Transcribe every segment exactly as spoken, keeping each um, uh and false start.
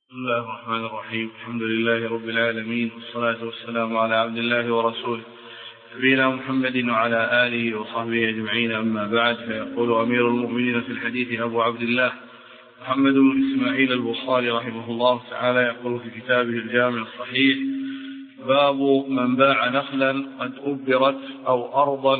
بسم الله الرحمن الرحيم. الحمد لله رب العالمين، والصلاة والسلام على عبد الله ورسوله نبينا محمد وعلى آله وصحبه أجمعين، أما بعد. فيقول أمير المؤمنين في الحديث أبو عبد الله محمد بن إسماعيل البخاري رحمه الله تعالى، يقول في كتابه الجامع الصحيح: باب من باع نخلا قد أبرت أو أرضا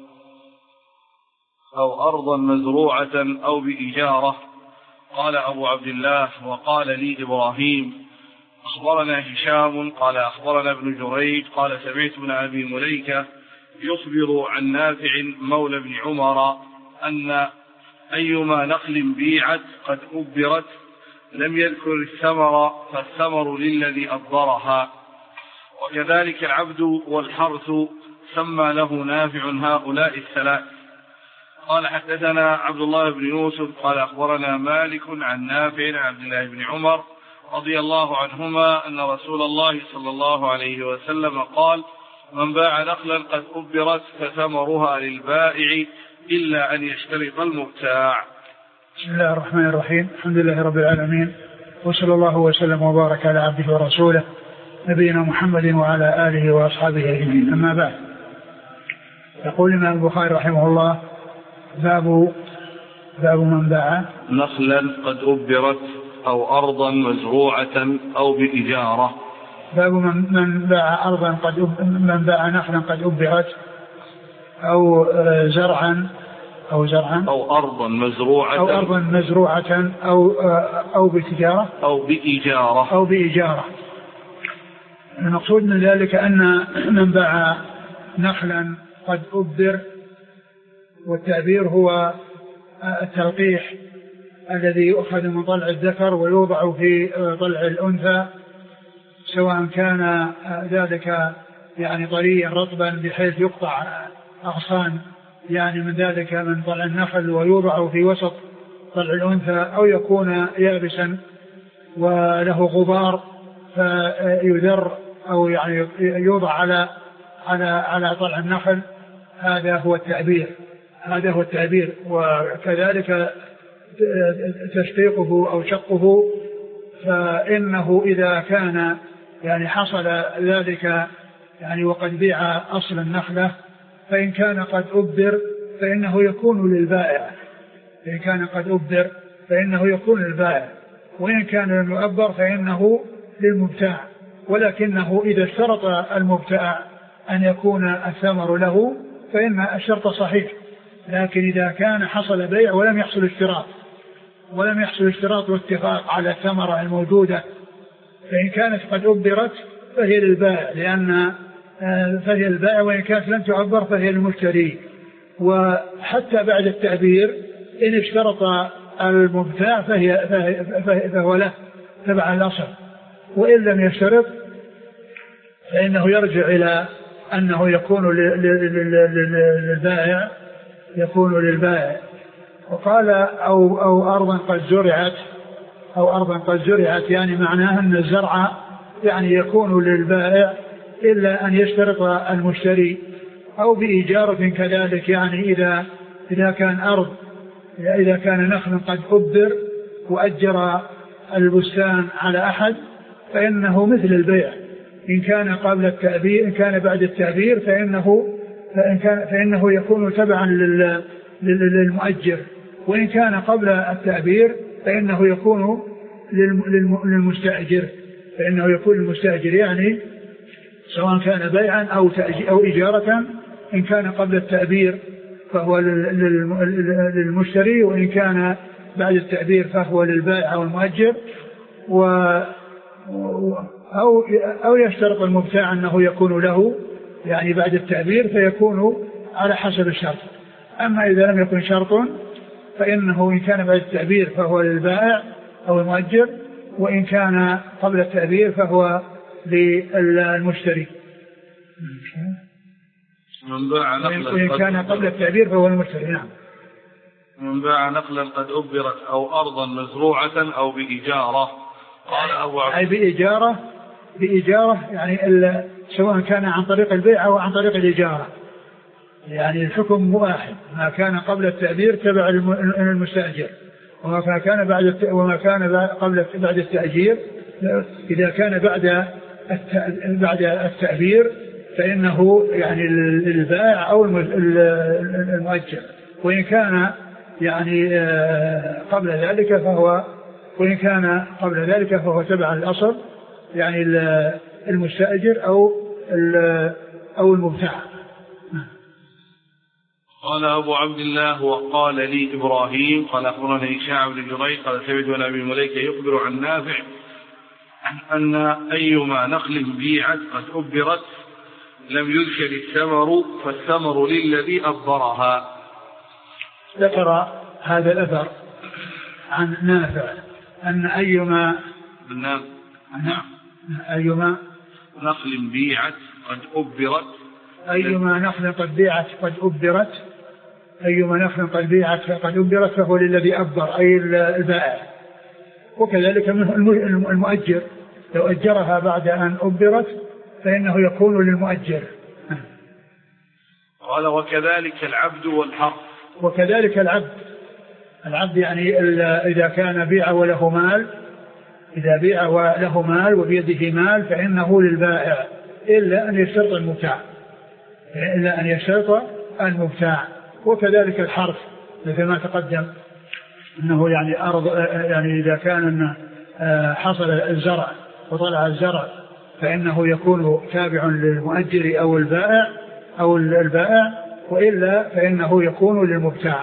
أو أرضا مزروعة أو بإجارة. قال أبو عبد الله: وقال لي إبراهيم أخبرنا هشام قال أخبرنا ابن جريج قال سمعت ابن أبي مليكة يخبر عن نافع مولى بن عمر أن أيما نخل بيعت قد أبرت لم يذكر الثمر فالثمر للذي أبرها، وكذلك العبد والحرث سمى له نافع هؤلاء الثلاث. قال: حدثنا عبد الله بن يوسف قال أخبرنا مالك عن نافع عن عبد الله بن عمر رضي الله عنهما أن رسول الله صلى الله عليه وسلم قال: من باع نخلا قد أبرت فثمرها للبائع إلا أن يشترط المبتاع. بسم الله الرحمن الرحيم. الحمد لله رب العالمين، وصلى الله وسلم وبارك على عبده ورسوله نبينا محمد وعلى آله وأصحابه أجمعين، أما بعد. يقول الإمام البخاري رحمه الله: باب باب من باع نخلا قد أبرت أو أرضا مزروعة أو بإجارة. باب من, من باع أرضا قد أب... من باع نخلا قد أبرت أو زرعا أو زرعا أو أرضا مزروعة أو أرضا مزروعة أو أو بتجارة أو بإجارة أو بإجارة. المقصود من ذلك أن من باع نخلا قد أبر، والتعبير هو التلقيح الذي يؤخذ من ضلع الذكر ويوضع في ضلع الأنثى، سواء كان ذلك يعني طريا رطبا بحيث يقطع أغصان يعني من ذلك من ضلع النخل ويوضع في وسط ضلع الأنثى، أو يكون يابسا وله غبار فيذر أو يعني يوضع على على على ضلع النخل. هذا هو التعبير هذا هو التعبير وكذلك تشقيقه أو شقه، فإنه إذا كان يعني حصل ذلك يعني وقد بيع أصل النخلة، فإن كان قد أبر فإنه يكون للبائع فإن كان قد أبر فإنه يكون للبائع وإن كان لم يؤبر فإنه للمبتاع. ولكنه إذا اشترط المبتاع أن يكون الثمر له فإن الشرط صحيح، لكن إذا كان حصل بيع ولم يحصل اشتراط ولم يحصل اشتراط واتفاق على الثمرة الموجودة، فإن كانت قد أبرت فهي للبائع، لأن فهي البائع، وإن كانت لم تعبر فهي للمشتري. وحتى بعد التعبير إن اشترط المبتاع فهي فهي فهو له تبع الأصل، وإن لم يشترط فإنه يرجع إلى أنه يكون للبائع يكون للبائع. وقال أو أو أرضا قد زرعت أو أرضا قد زرعت يعني معناه أن الزرع يعني يكون للبائع إلا أن يشترط المشتري، أو بإجارة كذلك، يعني إذا إذا كان أرض إذا كان نخل قد أبر وأجر البستان على أحد فإنه مثل البيع، إن كان قبل التعبير إن كان بعد التعبير فإنه فإن كان فإنه يكون تبعا للمؤجر، وإن كان قبل التعبير فإنه يكون للمستأجر فإنه يكون للمستأجر يعني سواء كان بيعا أو أو إجارة. إن كان قبل التعبير فهو للمشتري، وإن كان بعد التعبير فهو للبائع أو المؤجر. و أو أو يشترط المبتاع أنه يكون له يعني بعد التعبير فيكون على حسب الشرط. أما إذا لم يكن شرط فإنه إن كان بعد التعبير فهو للبائع أو المؤجر، وإن كان قبل التعبير فهو للمشتري. من باع نخلا وإن كان قبل التعبير فهو المشتري. نعم. من باع نخلا قد أبرت أو أرضا مزروعة أو بإجارة. قال أبو عبد أي بإجارة بإجارة يعني سواء كان عن طريق البيع أو عن طريق الإجارة، يعني الحكم واحد، ما كان قبل التعبير تبع المستأجر، وما كان بعد وما كان قبل بعد التأجير إذا كان بعد بعد التأبير فإنه يعني البائع أو المؤجر، وإن كان يعني قبل ذلك فهو وإن كان قبل ذلك فهو تبع الأصل، يعني المستأجر أو أو المبتاع. قال أبو عبد الله وقال لي إبراهيم قال أخبرنا هشام بن جريج قال سمعت عن أبي مليكة يخبر عن نافع أن أيما نخل بيعت قد أبرت لم يذكر الثمر فالثمر للذي أبرها. ذكر هذا الأثر عن نافع أن أيما نعم أيما نخل بيعت قد أبرت أيما نخل قد بيعت قد أبرت أيما نخل قد بيعت قد أبرت فهو للذي أبر أي البائع، وكذلك منه المؤجر لو أجرها بعد أن أبرت فإنه يكون للمؤجر. قال وكذلك العبد والحر. وكذلك العبد العبد يعني إذا كان بيع وله مال إذا بيع وله مال وبيده مال فإنه للبائع إلا أن يشترط المبتاع إلا أن يشترط المبتاع. وكذلك الحرث مثل ما تقدم أنه يعني أرض يعني إذا كان حصل الزرع وطلع الزرع فإنه يكون تابع للمؤجر أو البائع أو البائع وإلا فإنه يكون للمبتاع.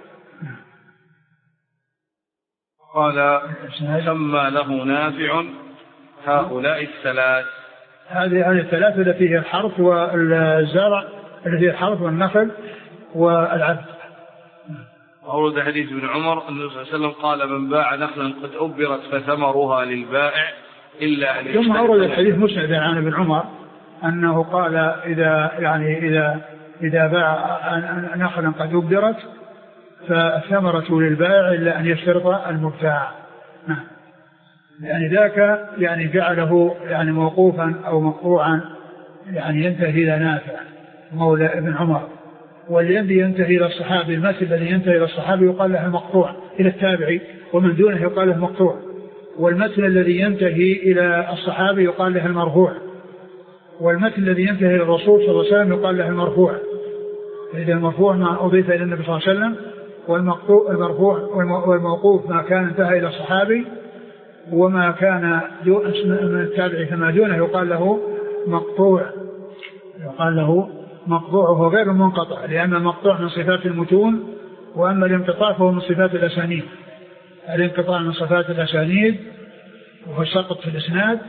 قال سمى له نافع هؤلاء الثلاث. هذه الثلاث التي هي الحرث والزرع التي هي الحرث والنخل والعبد. أورد حديث ابن عمر أن النبي صلى الله عليه وسلم قال من باع نخلا قد أبرت فثمرها للبائع إلا أن يشترط. ثم أورد الحديث مسند عن ابن عمر أنه قال إذا يعني إذا إذا باع نخلا قد أبرت فثمرة للبائع إلا أن يشترط المبتاع. يعني ذاك يعني جعله يعني موقوفا أو مقطوعا يعني ينتهي إلى نافع مولى ابن عمر، والذي ينتهي إلى الصحابي المثل الذي ينتهي إلى الصحابي يقال له مقطوع إلى التابعي ومن دونه يقال له مقطوع، والمثل الذي ينتهي إلى الصحابي يقال له المرفوع، والمثل الذي ينتهي إلى الرسول صلى الله عليه وسلم يقال له المرفوع. إذا المرفوع ما أضيف إلى النبي صلى الله عليه وسلم، والمقطوع المرفوع والموقوف ما كان انتهى إلى الصحابي، وما كان من التابعي فما دونه يقال له مقطوع يقال له مقطوع وهو غير منقطع، لأن المقطوع من صفات المتون، وأما الانقطاع فهو من صفات الأسانيد. الانقطاع من صفات الأسانيد وهو السقط في الإسناد،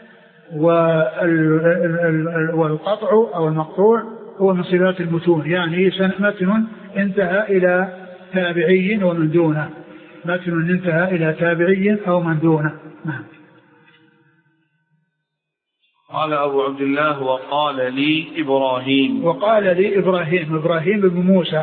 والقطع أو المقطوع هو من صفات المتون، يعني متن انتهى إلى تابعي ومن دونه متن انتهى إلى تابعي أو من دونه. قال أبو عبد الله وقال لي إبراهيم وقال لي إبراهيم إبراهيم بن موسى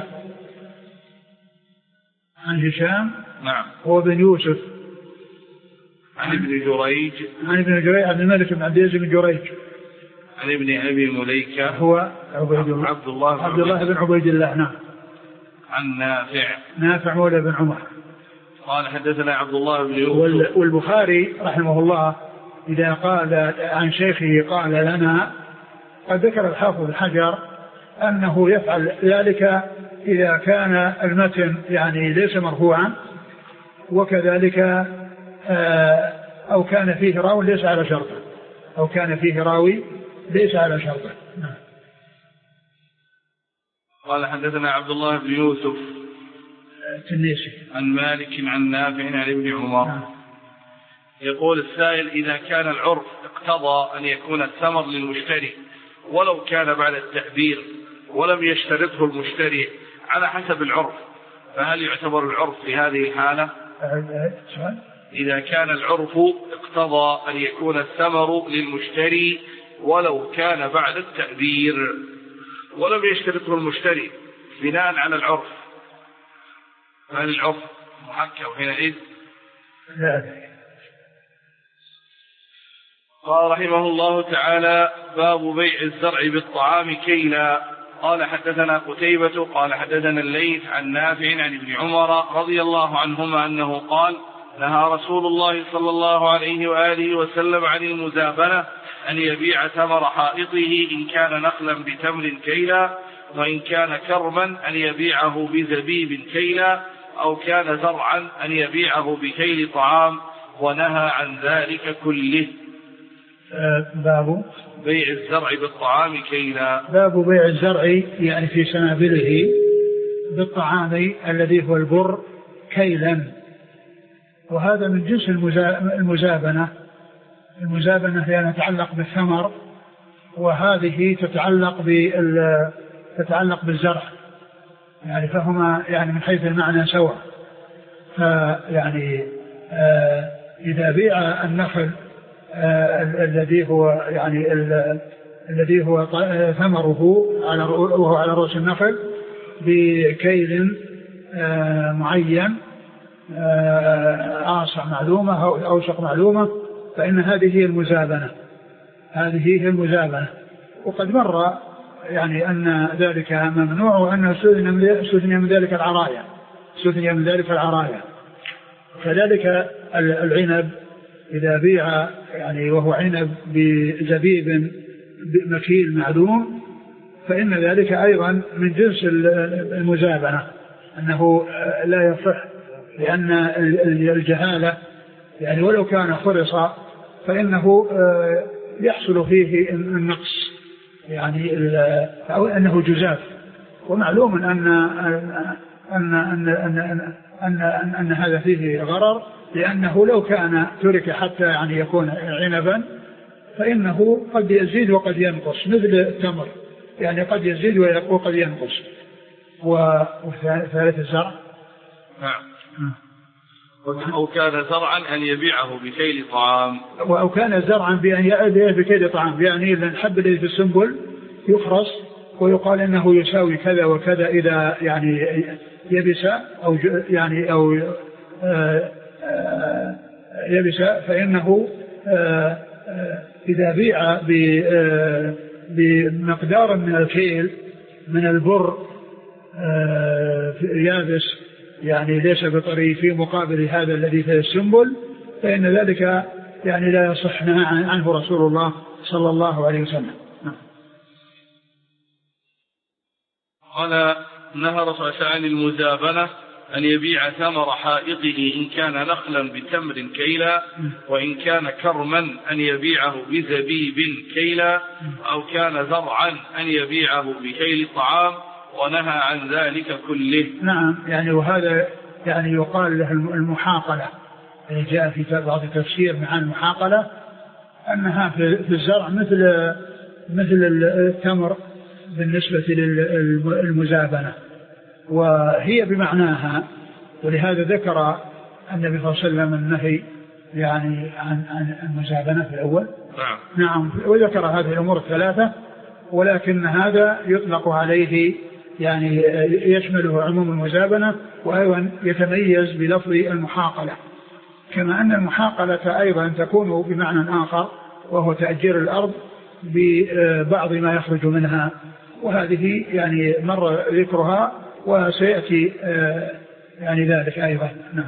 عن هشام نعم هو بن يوسف عن ابن جريج عن ابن جريج عبد الملك بن عبد العزيز بن جريج عن ابن أبي مليكة هو عبد الله عبد الله, عبد الله بن عبيد الله نعم عن نافع نافع مولى بن عمر قال حدثنا عبد الله بن يوسف. والبخاري رحمه الله إذا قال عن شيخه قال لنا، قد ذكر الحافظ الحجر أنه يفعل ذلك إذا كان المتن يعني ليس مرفوعا، وكذلك أو كان فيه راوي ليس على شرطه أو كان فيه راوي ليس على شرطه. قال حدثنا عبد الله بن يوسف التنيسي عن مالك عن نافع عن ابن عمر. نعم. يقول السائل إذا كان العرف اقتضى أن يكون الثمر للمشتري ولو كان بعد التأبير ولم يشترطه المشتري على حسب العرف، فهل يعتبر العرف في هذه الحالة؟ إذا كان العرف اقتضى أن يكون الثمر للمشتري ولو كان بعد التأبير ولم يشترطه المشتري بناء على العرف، فهل العرف محكم حينئذ؟ لا. قال رحمه الله تعالى باب بيع الزرع بالطعام كيلا. قال حدثنا قتيبة قال حدثنا الليث عن نافع عن ابن عمر رضي الله عنهما أنه قال نهى رسول الله صلى الله عليه وآله وسلم عن المزابنة أن يبيع ثمر حائطه إن كان نخلا بتمر كيلا، وإن كان كرما أن يبيعه بزبيب كيلا، أو كان زرعا أن يبيعه بكيل طعام، ونهى عن ذلك كله. باب بيع الزرع بالطعام كيلا. باب بيع الزرع يعني في سنابله بالطعام الذي هو البر كيلا، وهذا من جنس المزابنة. المزابنة هي يعني تتعلق بالثمر، وهذه تتعلق بال تتعلق بالزرع، يعني فهما يعني من حيث المعنى سواء. فيعني آه إذا بيع النخل آه الذي هو يعني الذي هو ثمره على وهو على رؤوس النخل بكيل آه معين آصع معلومة أو أوسق معلومة، فإن هذه هي المزابنة. هذه هي المزابنة. وقد مر يعني أن ذلك ممنوع، وأنه استثني من ذلك العرايا استثني من ذلك العرايا. كذلك العنب إذا بيع يعني وهو عنب بزبيب مكيل معلوم، فإن ذلك أيضا من جنس المزابنة، أنه لا يصح، لأن الجهالة يعني ولو كان خرصا فإنه يحصل فيه النقص، يعني أو أنه جزاف. ومعلوم أن أن أن أن أن أن, أن هذا فيه غرر، لأنه لو كان ترك حتى يعني يكون عنبا فإنه قد يزيد وقد ينقص، مثل التمر يعني قد يزيد وقد ينقص. وثالث الزرع نعم. أو كان زرعا أن يبيعه بكيل طعام، أو كان زرعا بأن يبيعه بكيل طعام، يعني الحب الذي في السنبل يخرص ويقال إنه يساوي كذا وكذا إذا يعني يبس أو يعني أو يبس، فإنه إذا بيع بمقدار من الكيل من البر يابس يعني ليس بطري في مقابل هذا الذي في السنبل، فإن ذلك يعني لا يصح نهى عنه رسول الله صلى الله عليه وسلم. قال نهى رسول الله عن المزابنة أن يبيع ثمر حائطه إن كان نخلا بتمر كيلا، وإن كان كرما أن يبيعه بزبيب كيلا، أو كان زرعا أن يبيعه بكيل طعام، ونهى عن ذلك كله. نعم، يعني وهذا يعني يقال له المحاقلة، يعني جاء في بعض التفسير مع المحاقلة أنها في الزرع مثل مثل التمر بالنسبة للمزابنة، وهي بمعناها. ولهذا ذكر النبي صلى الله عليه وسلم النهي يعني عن عن المزابنة في الأول. نعم. نعم، وذكر هذه الأمور الثلاثة، ولكن هذا يطلق عليه يعني يشمله عموم المزابنة، وأيضا يتميز بلفظ المحاقلة، كما أن المحاقلة أيضا تكون بمعنى آخر وهو تأجير الأرض ببعض ما يخرج منها، وهذه يعني مر ذكرها وسيأتي يعني ذلك أيضا. نعم.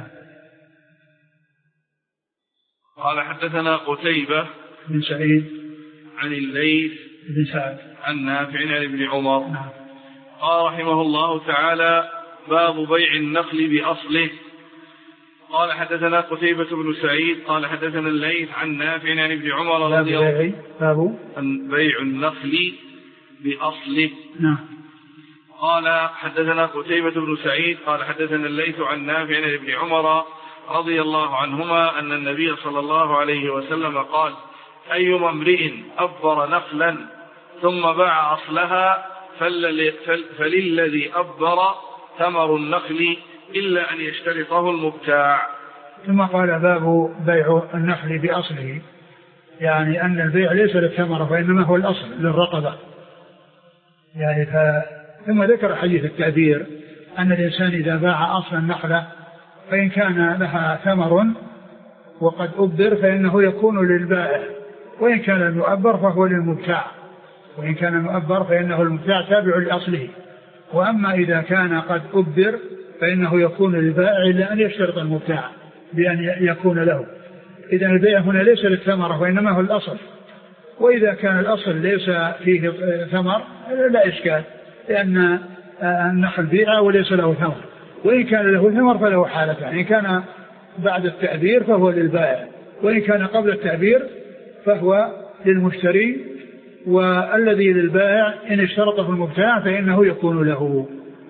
قال حدثنا قتيبة بن سعيد عن الليث بن سعد عن نافع عن ابن عمر. نعم. قال رحمه الله تعالى باب بيع النخل بأصله. قال حدثنا قتيبة بن سعيد قال حدثنا الليث عن نافع عن ابن عمر رضي الله عنه باب بيع النخل بأصله. نعم. قال حدثنا قتيبة بن سعيد قال حدثنا الليث عن نافع عن ابن عمر رضي الله عنهما أن النبي صلى الله عليه وسلم قال أيما امرئ أبر نخلا ثم باع أصلها فللذي أبر ثمر النخل إلا أن يشترطه المبتاع. ثم قال باب بيع النخل بأصله، يعني أن البيع ليس للثمرة وإنما هو الأصل للرقبة. يعني ف... ثم ذكر حديث التعبير أن الإنسان إذا باع أصل النخلة فإن كان لها ثمر وقد أبر فإنه يكون للبائع، وإن كان لم يؤبر فهو للمبتاع، وإن كان مؤبر فإنه المبتاع تابع لأصله. وأما إذا كان قد أبر فإنه يكون للبائع إلا أن يشترط المبتاع، بأن يكون له. إذن البيع هنا ليس للثمرة وإنما هو الأصل، وإذا كان الأصل ليس فيه ثمر لا إشكال، لأن النخل بيع وليس له ثمر، وإن كان له ثمر فله حالة، يعني إن كان بعد التعبير فهو للبائع، وإن كان قبل التعبير فهو للمشتري، والذي للبائع إن اشترطه المبتاع فإنه يكون له.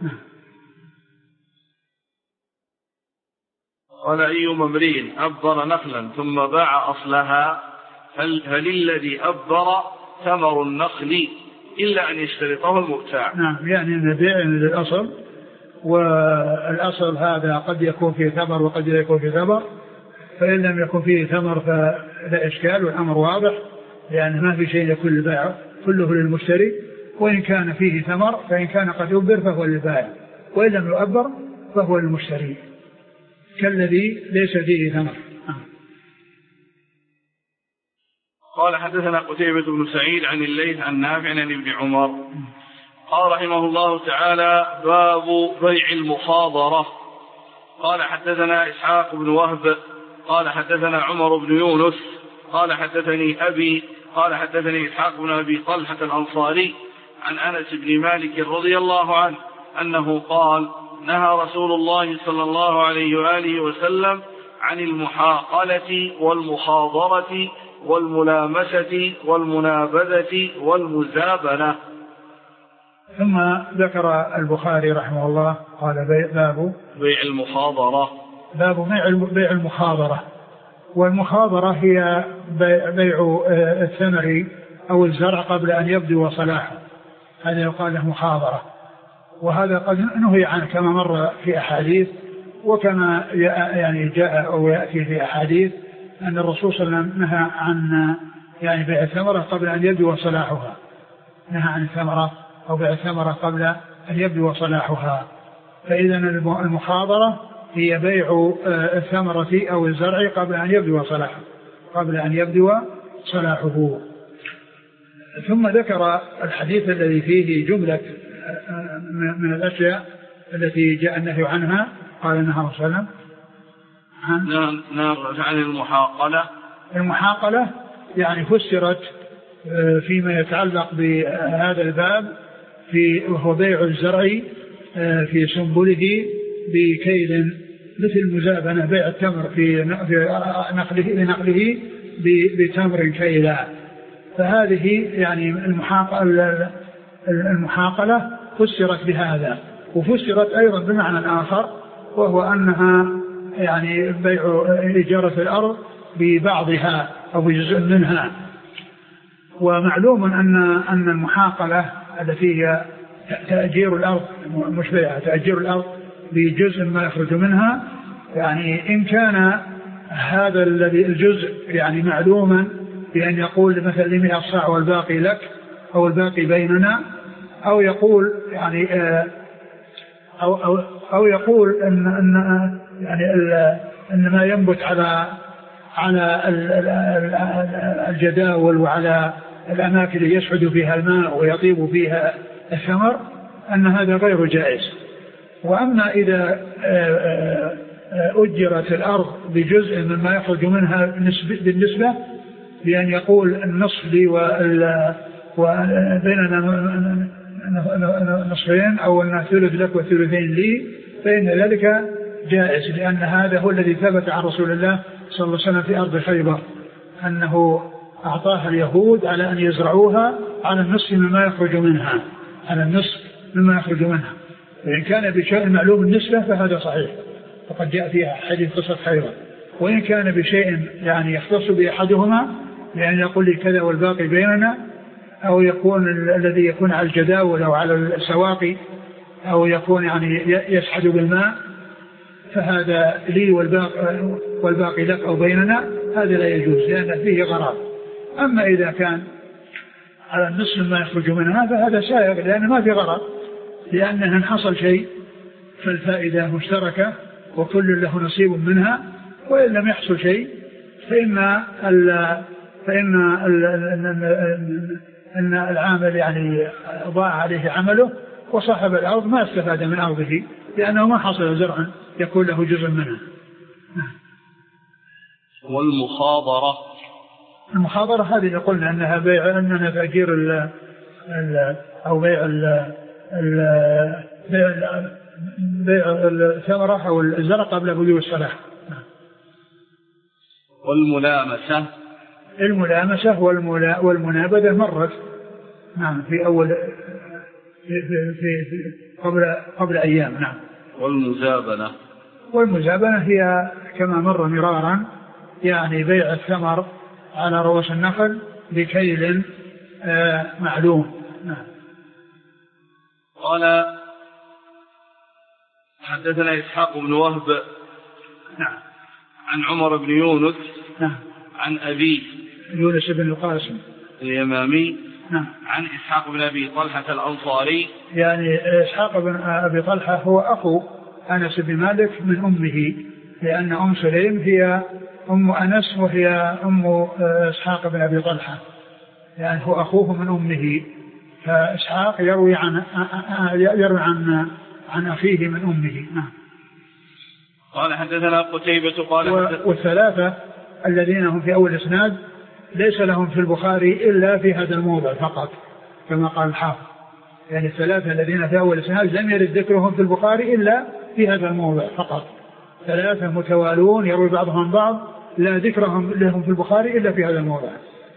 قال أي امرئ أبر نخلا ثم باع أصلها هل, هل الذي أبر ثمر النخل إلا أن يشترطه المبتاع؟ نعم، يعني البيع للأصل، والأصل هذا قد يكون فيه ثمر وقد يكون فيه ثمر، فإن لم يكن فيه ثمر فلا إشكال والأمر واضح، لأن ما في شيء يكون للبائع كله للمشتري، وإن كان فيه ثمر فإن كان قد أبر فهو للبائع، وإن لم يؤبر فهو للمشتري كالذي ليس فيه ثمر. قال حدثنا قتيبة بن سعيد عن الليث عن نافع عن ابن عمر قال رحمه الله تعالى باب بيع المخاضرة. قال حدثنا إسحاق بن وهب قال حدثنا عمر بن يونس قال حدثني أبي قال حدثني إسحاق بن أبي طلحة الأنصاري عن أنس بن مالك رضي الله عنه أنه قال نهى رسول الله صلى الله عليه وآله وسلم عن المحاقلة والمخاضرة والملامسة والمنابذة والمزابنة. ثم ذكر البخاري رحمه الله قال باب بيع المخاضرة، باب بيع المخاضرة. والمخاضرة هي بيع الثمر أو الزرع قبل أن يبدو صلاحه، هذا يقال له مخاضرة، وهذا قد نهي عنه كما مر في أحاديث، وكما يعني جاء أو يأتي في أحاديث أن الرسول صلى الله عليه وسلم نهى عن يعني بيع الثمرة قبل أن يبدو صلاحها، نهى عن الثمرة أو بيع الثمرة قبل أن يبدو صلاحها. فإذا المخاضرة هي بيع الثمرة أو الزرع قبل أن يبدو صلاحه قبل أن يبدو صلاحه. ثم ذكر الحديث الذي فيه جملة من الأشياء التي جاء النهي عنها. قال النهي صلى الله عليه وسلم عن عن المحاقلة. المحاقلة يعني فسرت فيما يتعلق بهذا الباب في وهو بيع الزرع في سنبله بكيل مثل المزابنة، بيع التمر في نقله لنقله بتمر كيلا. فهذه يعني المحاقلة المحاقلة فسرت بهذا، وفسرت أيضا بمعنى آخر وهو أنها يعني بيع إجارة الأرض ببعضها أو بجزء منها. ومعلوم أن أن المحاقلة التي هي تأجير الأرض مش بيعها، تأجير الأرض بجزء ما يخرج منها، يعني إن كان هذا الذي الجزء يعني معلوما بأن يقول مثلا لمئة صاع والباقي لك أو الباقي بيننا، أو يقول يعني أو أو أو يقول أن أن يعني أن ما ينبت على على الجداول وعلى الأماكن اللي يسعد فيها الماء ويطيب فيها الثمر أن هذا غير جائز. وأما إذا أجرت الأرض بجزء مما يخرج منها بالنسبة بأن يقول النصف لي وبيننا نصفين أو أن ثلث لك وثلثين لي، فإن ذلك جائز، لأن هذا هو الذي ثبت عن رسول الله صلى الله عليه وسلم في أرض خيبر أنه أعطاها اليهود على أن يزرعوها على النصف مما يخرج منها على النصف مما يخرج منها. وإن كان بشيء معلوم النسبة فهذا صحيح، فقد جاء فيها حديث قصة خيبر. وإن كان بشيء يعني يختص بأحدهما لأن يقول لي كذا والباقي بيننا، أو يكون الذي يكون على الجداول أو على السواقي أو يكون يعني يسحد بالماء، فهذا لي والباقي, والباقي لك أو بيننا، هذا لا يجوز لأن فيه غرار. أما إذا كان على النصف ما يخرج منها فهذا سائغ لأن ما في غرار، لأنه إن حصل شيء فالفائدة مشتركة وكل له نصيب منها، وإن لم يحصل شيء فإن ال فإن ال أن العامل يعني ضاع عليه عمله، وصاحب الأرض ما استفاد من أرضه لأنه ما حصل زرع يكون له جزء منها. والمخاضرة؟ المخاضرة هذه قلنا أنها بيع أننا تأجير ال ال أو بيع ال بيع بيع الثمرة أو الزرع قبل بدو الصلاة. والملامسة؟ الملامسة والمنابذة مرت نعم في أول في في في, في قبل قبل أيام. نعم. والمزابنة؟ والمزابنة هي كما مر مرارا يعني بيع الثمر على رؤوس النخل بكيل آه معلوم. نعم. قال حدثنا إسحاق بن وهب نعم عن عمر بن يونس نعم عن أبي يونس بن القاسم اليمامي نعم عن إسحاق بن أبي طلحة الأنصاري. يعني إسحاق بن أبي طلحة هو أخو أنس بن مالك من أمه، لأن أم سليم هي أم أنس وهي أم إسحاق بن أبي طلحة، يعني هو أخوه من أمه، فإسحاق يروي عن يروي عن عن أخيه من أمه. نعم. قال حدثنا قتيبة قال والثلاثة الذين هم في أول إسناد ليس لهم في البخاري إلا في هذا الموضع فقط كما قال الحافظ، يعني الثلاثة الذين في أول إسناد لم يرد ذكرهم في البخاري إلا في هذا الموضع فقط، ثلاثة متوالون يروي بعضهم عن بعض لا ذكرهم لهم في البخاري إلا في هذا الموضع.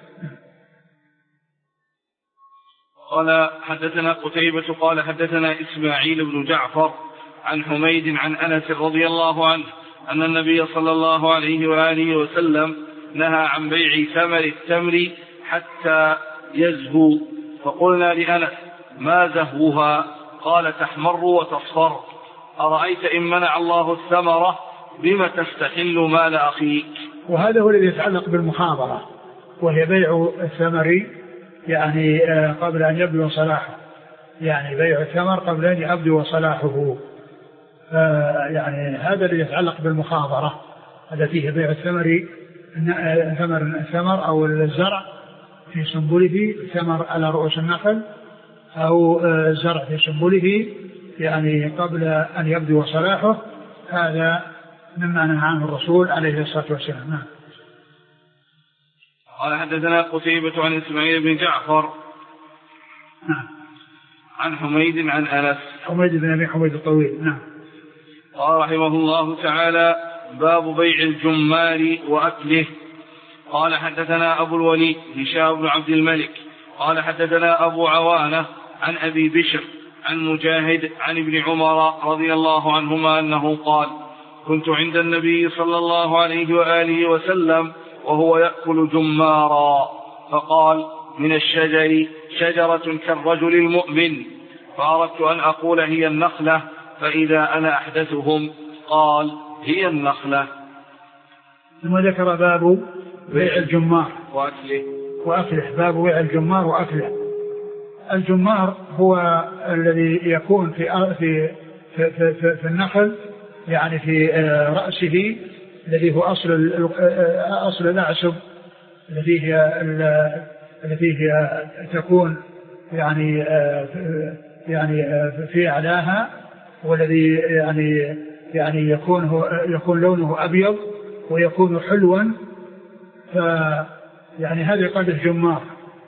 قال حدثنا قتيبة قال حدثنا إسماعيل بن جعفر عن حميد عن أنس رضي الله عنه أن النبي صلى الله عليه وآله وسلم نهى عن بيع ثمر التمر حتى يزهو، فقلنا لأنس ما زهوها؟ قال تحمر وتصفر. أرأيت إن منع الله الثمرة بما تستحل مال أخيك؟ وهذا هو الذي يتعلق بالمخابرة، وهي بيع الثمر يعني قبل أن يبدو صلاحه، يعني بيع الثمر قبل أن يبدو صلاحه، يعني هذا الذي يتعلق بالمخابرة التي هي بيع الثمر ثمر الثمر أو الزرع في سنبله، الثمر على رؤوس النخل أو الزرع في سنبله يعني قبل أن يبدو صلاحه، هذا مما نهى عنه الرسول عليه الصلاة والسلام. نعم. قال حدثنا قتيبة عن إسماعيل بن جعفر نعم عن حميد عن أنس حميد بن أبي حميد الطويل. نعم. قال رحمه الله تعالى باب بيع الجمار وأكله. قال حدثنا أبو الوليد هشام بن عبد الملك قال حدثنا أبو عوانة عن أبي بشر عن مجاهد عن ابن عمر رضي الله عنهما أنه قال كنت عند النبي صلى الله عليه وآله وسلم وهو يأكل جمارا، فقال من الشجر شجرة كالرجل المؤمن، فأردت أن أقول هي النخلة، فإذا أنا أحدثهم قال هي النخلة. ثم ذكر باب بيع الجمار وأكله وأكله باب بيع الجمار وأكله. الجمار هو الذي يكون في في في, في, في النخل، يعني في رأسه الذي هو أصل أصل الأعشب التي هي التي هي تكون يعني يعني في أعلاها، والذي يعني يعني يكون يكون لونه أبيض ويكون حلوا، ف يعني هذا قدر الجمار.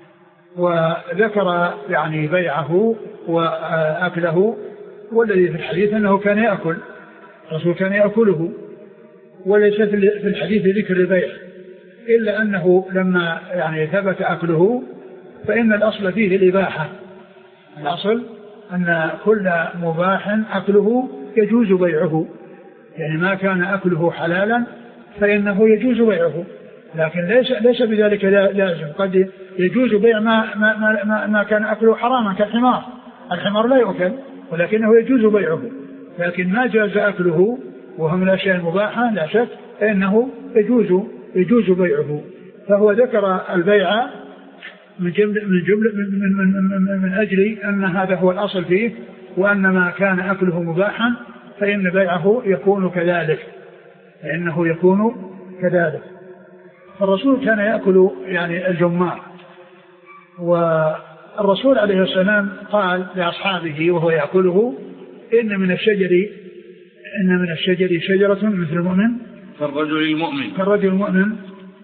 وذكر يعني بيعه وأكله، والذي في الحديث أنه كان يأكل، الرسول كان يأكله، وليس في الحديث ذكر البيع، إلا أنه لما يعني ثبت أكله فإن الأصل فيه الإباحة، الأصل أن كل مباح أكله يجوز بيعه، يعني ما كان أكله حلالا فإنه يجوز بيعه، لكن ليس ليس بذلك لازم، قد يجوز بيع ما ما ما, ما كان أكله حراما كالحمار، الحمار لا يؤكل ولكنه يجوز بيعه، لكن ما جاز أكله وهو من الأشياء المباحة لا شك فإنه يجوز يجوز بيعه. فهو ذكر البيع من جملة من جملة من, من, من, من أجل أن هذا هو الأصل فيه، وأن ما كان أكله مباحا فإن بيعه يكون كذلك، فإنه يكون كذلك. الرسول كان يأكل يعني الجمار، والرسول عليه السلام قال لأصحابه وهو يأكله إن من الشجر إن من الشجر شجرة مثل المؤمن كالرجل المؤمن كالرجل المؤمن.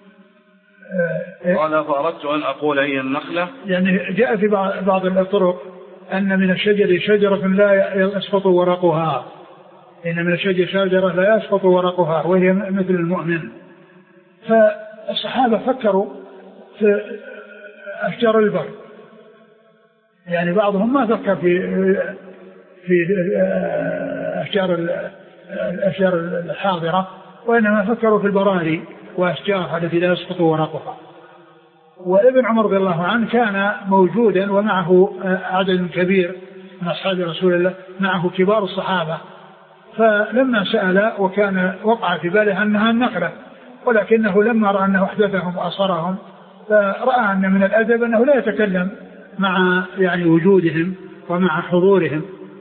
قال فأردت أن أقول هي النخلة. يعني جاء في بعض الطرق أن من الشجر شجرة لا يسقط ورقها، إن من الشجر شجرة لا يسقط ورقها وهي مثل المؤمن. فالصحابة فكروا في أشجار البر، يعني بعضهم ما فكر في في أشجار الأشجار الحاضرة، وإنما فكروا في البراري وأشجار التي لا يسقط ورقها. وابن عمر رضي الله عنه كان موجودا ومعه عدد كبير من أصحاب رسول الله، معه كبار الصحابة، فلما سأل وكان وقع في باله أنها النخلة، ولكنه لما رأى أنه أحدثهم وأصرهم فرأى أن من الأدب أنه لا يتكلم مع يعني وجودهم ومع حضورهم.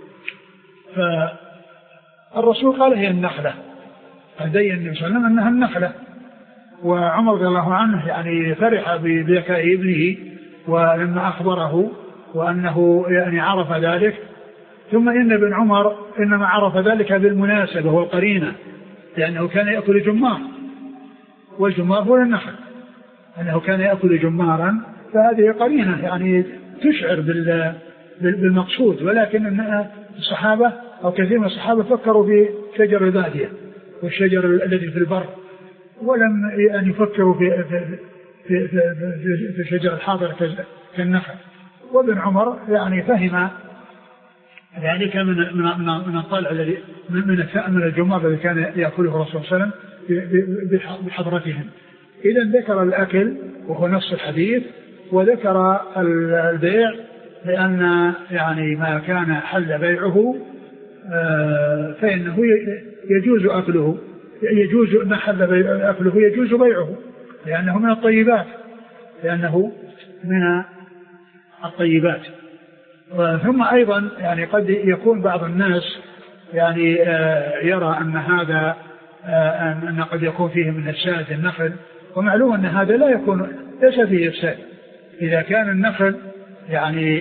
فالرسول قال هي النخلة، فبين النبي صلى الله عليه وسلم أنها النخلة. وعمر رضي الله عنه يعني فرح بذكاء ابنه ولما أخبره وأنه يعني عرف ذلك. ثم إن ابن عمر إنما عرف ذلك بالمناسبة والقرينة، لأنه كان يأكل جمار، والجمار هو النخل، أنه كان يأكل جمارا، فهذه قرينة يعني تشعر بالمقصود. ولكن الصحابة أو كثير من الصحابة فكروا في شجر البادية والشجر الذي في البر، ولم يعني يفكروا في في في, في, في, في شجر الحاضر كالنخل. وابن عمر يعني فهم ذلك من من من, من الطلع الذي من من الجمار الذي كان يأكله الرسول صلى الله عليه وسلم بحضرتهم. إذا ذكر الأكل وهو نص الحديث، وذكر البيع لأن يعني ما كان حل بيعه فإنه يجوز أكله، يجوز ما حل أكله يجوز بيعه، لأنه من الطيبات، لأنه من الطيبات. ثم أيضا يعني قد يكون بعض الناس يعني يرى أن هذا أن قد يكون فيه من إفساد النخل، ومعلوم أن هذا لا يكون ليس فيه إفساد. إذا كان النخل يعني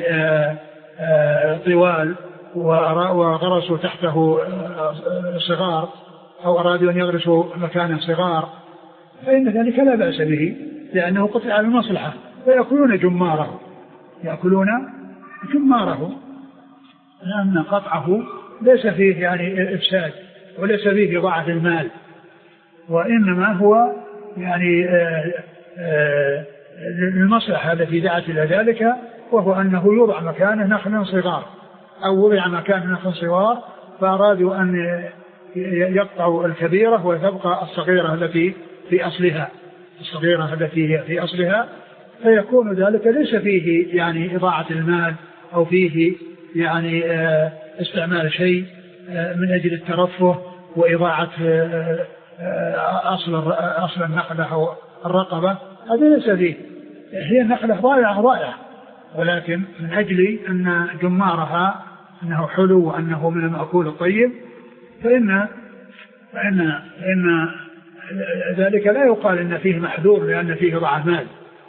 طوال وغرسوا تحته صغار أو أرادوا أن يغرسوا مكانا صغار فإن ذلك لا بأس به، لأنه قطع على المصلحة، فيأكلون جماره يأكلون جماره لأن قطعه ليس فيه يعني إفساد وليس فيه إضاعة المال، وإنما هو يعني المصلحة التي دعت إلى ذلك، وهو أنه يوضع مكانه نخل صغار أو وضع مكانه نخل صغار، فأرادوا أن يقطعوا الكبيرة وتبقى الصغيرة التي في أصلها الصغيرة التي في أصلها، فيكون ذلك ليس فيه يعني إضاعة المال أو فيه يعني استعمال شيء من أجل الترفه وإضاعة أصل أصل النخلة أو الرقبة، هذا ليس فيه. هي النخلة ضائعة ضائعة، ولكن من أجل أن جمارها أنه حلو وأنه من المأكول الطيب فإن فإن فإن ذلك لا يقال إن فيه محذور لأن فيه ضاع مال.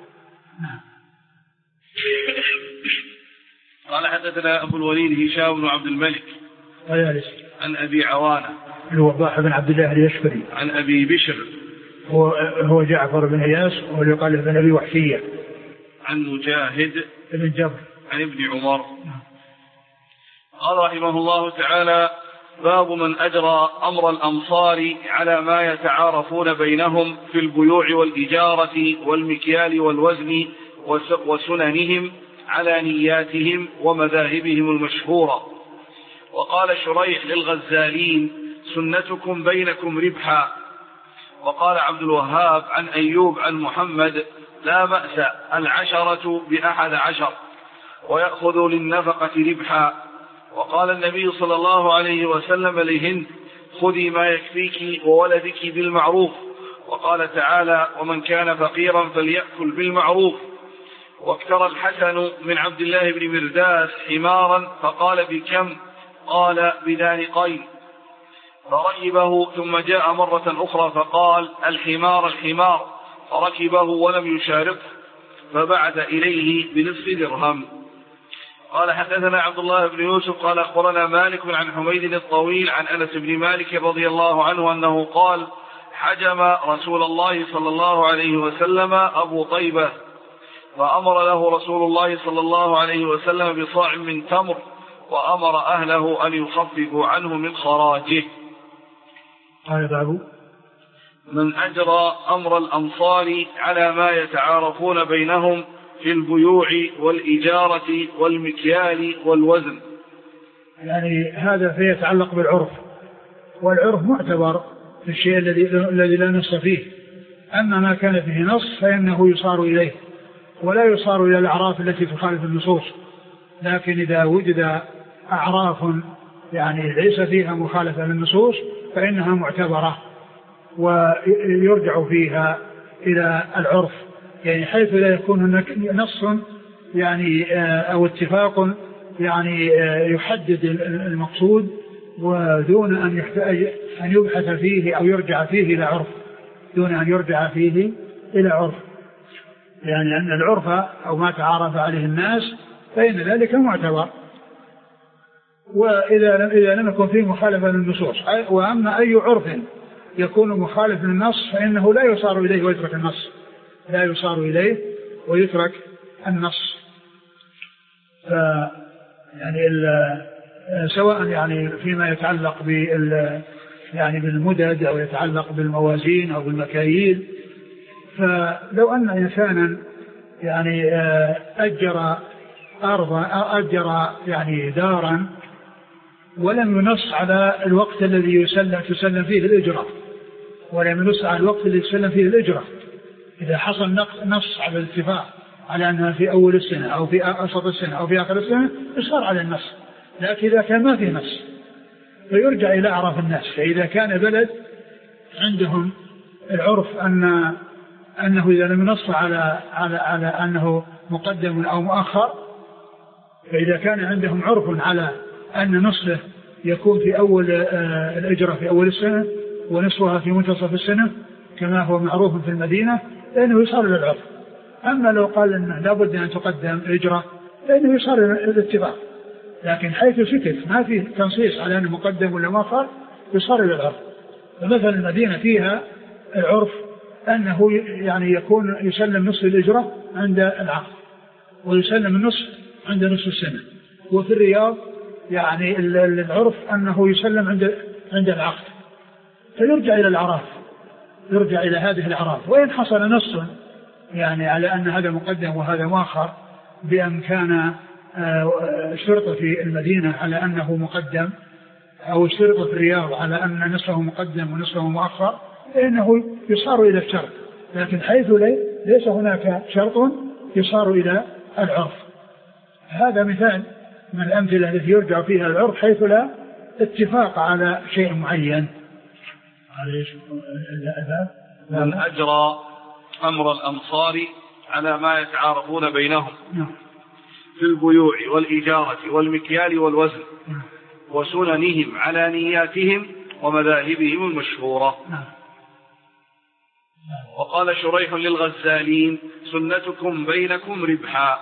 قال حدثنا أبو الوليد هشام بن عبد الملك عن أبي عوانة الوضاح بن عبد الله اليشكري عن أبي بشر هو هو جعفر بن إياس ويقال بن أبي وحشية عن مجاهد بن جبر عن ابن عمر. قال رحمه الله تعالى: باب من أجرى أمر الأمصار على ما يتعارفون بينهم في البيوع والإجارة والمكيال والوزن وسننهم على نياتهم ومذاهبهم المشهورة. وقال شريح للغزالين: سنتكم بينكم ربحا. وقال عبد الوهاب عن أيوب عن محمد: لا بأس العشرة بأحد عشر ويأخذ للنفقة ربحا. وقال النبي صلى الله عليه وسلم لهند: خذي ما يكفيك وولدك بالمعروف. وقال تعالى: ومن كان فقيرا فليأكل بالمعروف. واكترى الحسن من عبد الله بن مرداس حمارا فقال: بكم؟ قال: بدانقين. فركبه ثم جاء مرة أخرى فقال: الحمار الحمار، فركبه ولم يشاركه فبعث إليه بنصف درهم. قال حدثنا عبد الله بن يوسف قال أخبرنا مالك عن حميد الطويل عن أنس بن مالك رضي الله عنه أنه قال: حجم رسول الله صلى الله عليه وسلم أبو طيبة فأمر له رسول الله صلى الله عليه وسلم بصاع من تمر وأمر أهله أن يخففوا عنه من خراجه. قال باب من أجرى أمر الأمصار على ما يتعارفون بينهم في البيوع والإجارة والمكيال والوزن. يعني هذا فيتعلق بالعرف، والعرف معتبر في الشيء الذي الذي لا نص فيه. أما ما كان فيه نص فإنه يصار إليه ولا يصار إلى الأعراف التي تخالف النصوص. لكن إذا وجد أعراف يعني ليس فيها مخالفة للنصوص فإنها معتبرة ويرجع فيها إلى العرف، يعني حيث لا يكون هناك نص يعني أو اتفاق يعني يحدد المقصود ودون أن أن يبحث فيه أو يرجع فيه إلى عرف، دون أن يرجع فيه إلى عرف، يعني أن العرف أو ما تعارف عليه الناس فإن ذلك معتبر. وإذا لم إذا لم يكن فيه مخالفة للنصوص، وأما أي عرف يكون مخالف للنص فإنه لا يصار إليه ويترك النص، لا يصار إليه ويترك النص. ف يعني سواء يعني فيما يتعلق بال يعني بالمدد أو يتعلق بالموازين أو بالمكاييل. فلو أن إنسانا يعني أجر أرضا أو أجر يعني دارا ولم ينص على الوقت الذي يسلم تسلم فيه الإجرة، ولم ينص على الوقت الذي يسلم فيه الإجرة، إذا حصل نص على الاتفاق على أنها في أول السنة أو في أوسط السنة أو في آخر السنة يصار على النص. لكن إذا كان ما في نص فيرجع إلى أعراف الناس. فإذا كان بلد عندهم العرف أن أنه إذا لم ينص على على على أنه مقدم أو مؤخر، فإذا كان عندهم عرف على أن نصفه يكون في أول الإجرة في أول السنة ونصفها في منتصف السنة كما هو معروف في المدينة، لأنه يصار إلى العرف. أما لو قال أنه لابد أن تقدم الإجرة لأنه يصار إلى الاتفاق. لكن حيث سكت ما فيه تنصيص على أنه مقدم ولا مؤخر يصار إلى العرف. فمثلا المدينة فيها العرف أنه يعني يكون يسلم نصف الإجرة عند العقد ويسلم النصف عند نصف السنة. وفي الرياض يعني العرف أنه يسلم عند عند العقد، فيرجع إلى الأعراف، يرجع إلى هذه الأعراف. وإن حصل نص يعني على أن هذا مقدم وهذا مؤخر بأن كان شرط في المدينة على أنه مقدم أو شرط في الرياض على أن نصفه مقدم ونصفه مؤخر، فإنه يصار إلى الشرط. لكن حيث ليس هناك شرط يصار إلى العرف. هذا مثال من الأمثلة التي يرجع فيها العرف حيث لا اتفاق على شيء معين. من أجرى أمر الأمصار على ما يتعارفون بينهم في البيوع والإجارة والمكيال والوزن وسننهم على نياتهم ومذاهبهم المشهورة. وقال شريح للغزالين سنتكم بينكم ربحا.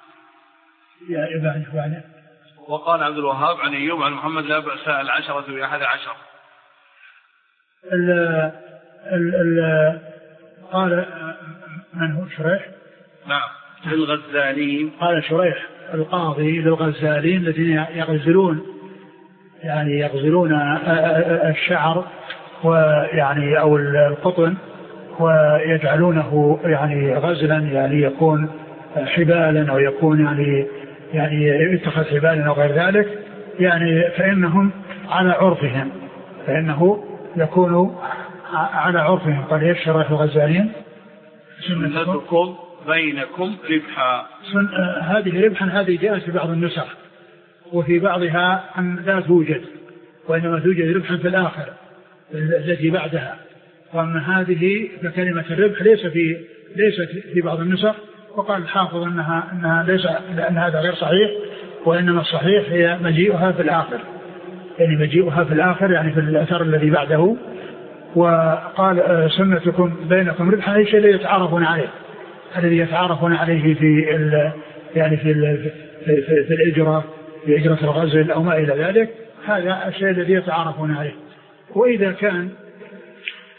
وقال عبد الوهاب عن أيوب عن محمد لا بأس العشرة بأحد عشر. ال ال ال قال من هو شريح؟ نعم للغزالين. قال شريح القاضي للغزالين الذين يغزلون يعني يغزلون الشعر ويعني أو القطن ويجعلونه يعني غزلا يعني يكون حبالا أو يكون يعني يعني يتخذ حبالا أو غير ذلك، يعني فإنهم على عرفهم، فإنه يكون على عرفهم. قال يشرح الغزالين سنتكم بينكم ربحا. هذه ربحا هذه جاءت في بعض النسخ وفي بعضها أن لا توجد، وإنما توجد ربحا في الآخر التي بعدها. وأما هذه فكلمة الربح ليس في ليست في بعض النسخ. وقال الحافظ أنها أنها ليس لأن هذا غير صحيح، وإنما الصحيح هي مجيئها في الآخر، يعني مجيئها في الآخر يعني في الأثر الذي بعده. وقال سنتكم بينكم ربحا أي شيء الذي يتعارفون عليه، الذي يتعارفون عليه في ال يعني في ال في, في, في الإجرة في إجرة الغزل أو ما إلى ذلك، هذا الشيء الذي يتعارفون عليه. وإذا كان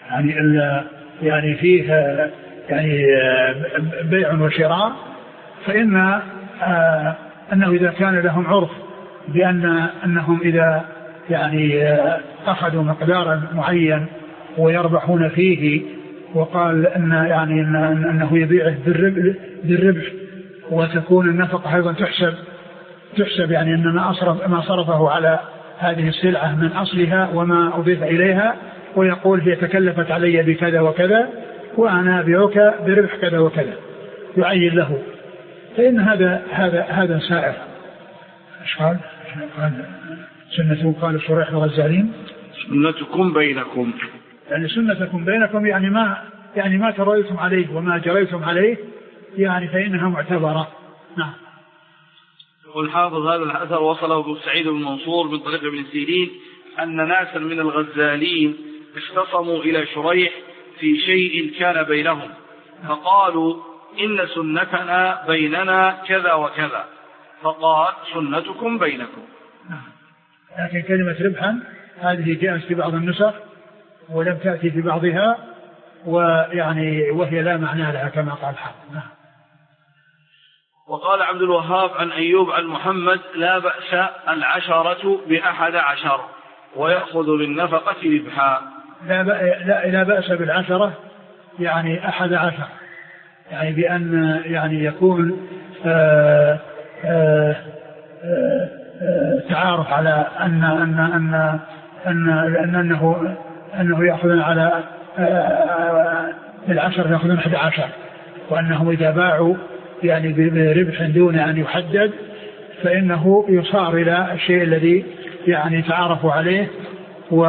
يعني يعني فيه يعني بيع وشراء، فإن أنه إذا كان لهم عرف بأن أنهم إذا يعني أخذوا مقدارا معين ويربحون فيه، وقال أن يعني أنه يبيعه بالربح وتكون النفقة أيضا تحسب تحسب يعني أن ما أصرف ما صرفه على هذه السلعة من أصلها وما أضيف إليها، ويقول هي تكلفت علي بكذا وكذا وأنا أبيعك بربح كذا وكذا، يعين له، فإن هذا هذا هذا سائر. ايش قال؟ قال سنة قال شريح الغزالين سنتكم بينكم، يعني سنتكم بينكم يعني ما يعني ما تريتم عليه وما جريتم عليه يعني فإنها معتبرة. نعم. والحافظ هذا الأثر وصله أبو سعيد بن منصور من طريق ابن سيرين أن ناسا من الغزالين اختصموا إلى شريح في شيء كان بينهم، فقالوا إن سنتنا بيننا كذا وكذا، فقال سنتكم بينكم. لكن كلمة ربحا هذه جاءت في بعض النسخ ولم تأتي في بعضها، ويعني وهي لا معنى لها كما قال الحافظ. وقال عبد الوهاب عن أيوب عن محمد لا بأس العشرة بأحد عشر ويأخذ بالنفقة ربحا. لا, لا, لا بأس بالعشرة يعني أحد عشر، يعني بأن يعني يكون آآ آآ آآ تعارف على أن أن أن أن أنه أنه يأخذون على العشر يأخذون أحد عشر، وأنهم إذا باعوا يعني بربح دون أن يحدد فإنه يصار إلى الشيء الذي يعني تعارفوا عليه، و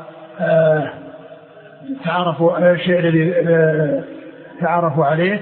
تعارفوا الشيء الذي تعارفوا عليه.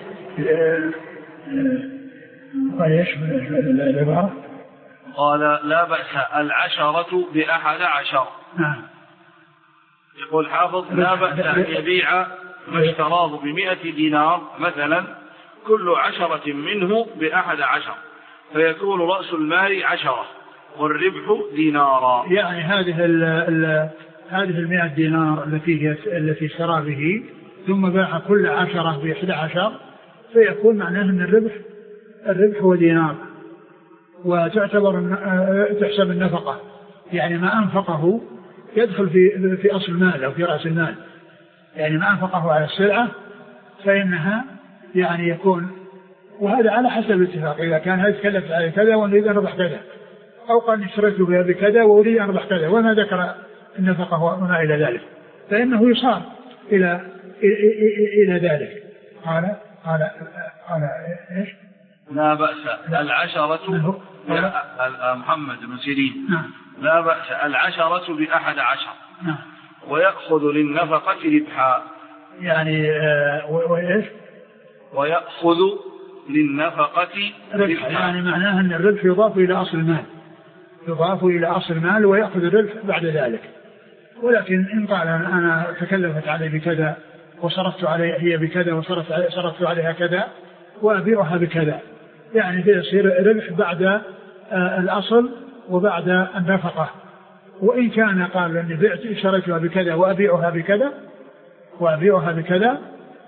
قال ايش العبارة؟ قال لا بأس العشرة بأحد عشر. نعم. يقول حافظ لا بأس أن يبيع ما اشتراه بمئة دينار مثلا كل عشرة منه بأحد عشر، فيكون رأس المال عشرة والربح دينارا. يعني هذه ال ال هذه المئة دينار التي هي التي اشترى به ثم باع كل عشرة بإحدى عشر، فيكون معناه أن الربح الربح هو دينار، وتعتبر تحسب النفقة، يعني ما أنفقه يدخل في في أصل المال أو في رأس المال، يعني ما أنفقه على السلعة فإنها يعني يكون، وهذا على حسب الاتفاق، إذا كان هذا يتكلف على كذا وأريد أن أربح كذا، أو قال اشتريت بها بكذا وأريد أن أربح كذا وما ذكر النفقة وما إلى ذلك، فإنه يصار إلى إلى ذلك. قال قال قال إيش؟ لا بأس العشرة محمد بن سيرين لا بأس العشرة بأحد عشر ويأخذ للنفقة ربحا، يعني وإيش؟ ويأخذ للنفقة ربحا، يعني معناه أن الربح يضاف إلى أصل المال، يضاف إلى أصل المال ويأخذ الربح بعد ذلك. ولكن إن قال أنا تكلفت علي بكذا وصرفت عليها هي بكذا وصرفت صرفت عليها كذا وأبيعها بكذا، يعني فيصير ربح بعد الأصل وبعد النفقة. وإن كان قال أني بعت اشتريتها بكذا وأبيعها بكذا وأبيعها بكذا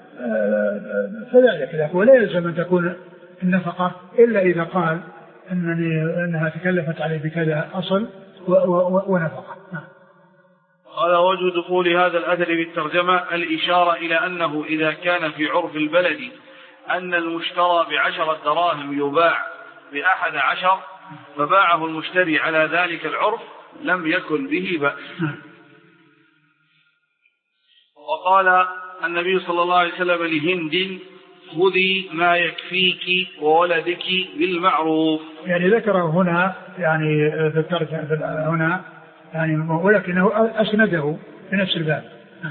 فذلك، ولا يلزم أن تكون النفقة إلا إذا قال أنني أنها تكلفت علي بكذا أصل ونفقة. قال وجه دخول هذا الأثر في الترجمة الإشارة إلى أنه إذا كان في عرف البلد أن المشترى بعشرة دراهم يباع بأحد عشر فباعه المشتري على ذلك العرف لم يكن به بأس. وقال النبي صلى الله عليه وسلم لهند خذي ما يكفيك وولدك بالمعروف، يعني ذكره هنا يعني في الترجمة هنا يعني ولكنه أسنده في نفس الباب.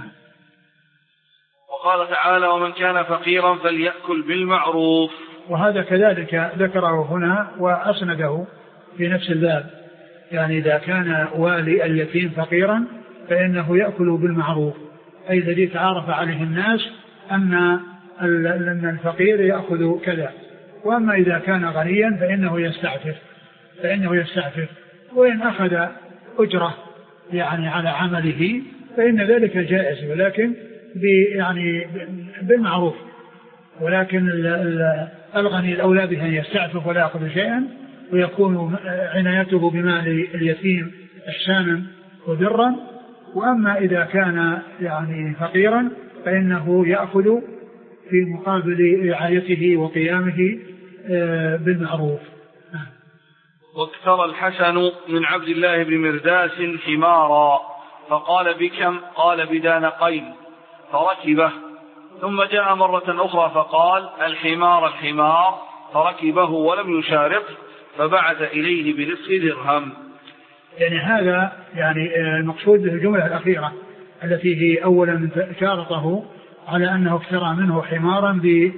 وقال تعالى ومن كان فقيرا فليأكل بالمعروف، وهذا كذلك ذكره هنا وأسنده في نفس الباب، يعني إذا كان والي اليتيم فقيرا فإنه يأكل بالمعروف، أي الذي تعارف عليه الناس أن الفقير يأخذ كذا، وأما إذا كان غنيا فإنه يستعفف فإنه يستعفف وإن أخذ أجرة يعني على عمله فإن ذلك جائز، ولكن يعني بالمعروف، ولكن الغني الأولى به أن يستعفف ولا يأخذ شيئا، ويكون عنايته بمال اليتيم إحسانا وبرا. وأما إذا كان يعني فقيرا فإنه يأخذ في مقابل رعايته وقيامه بالمعروف. واكثر الحسن من عبد الله بن مرداس حمارا فقال بكم؟ قال بدانقين، فركبه. ثم جاء مرة أخرى فقال الحمار الحمار، فركبه ولم يشارق، فبعث إليه بنصف درهم. يعني هذا يعني المقصود به الجملة الأخيرة التي هي أولا شارطه على أنه اشترى منه حمارا ب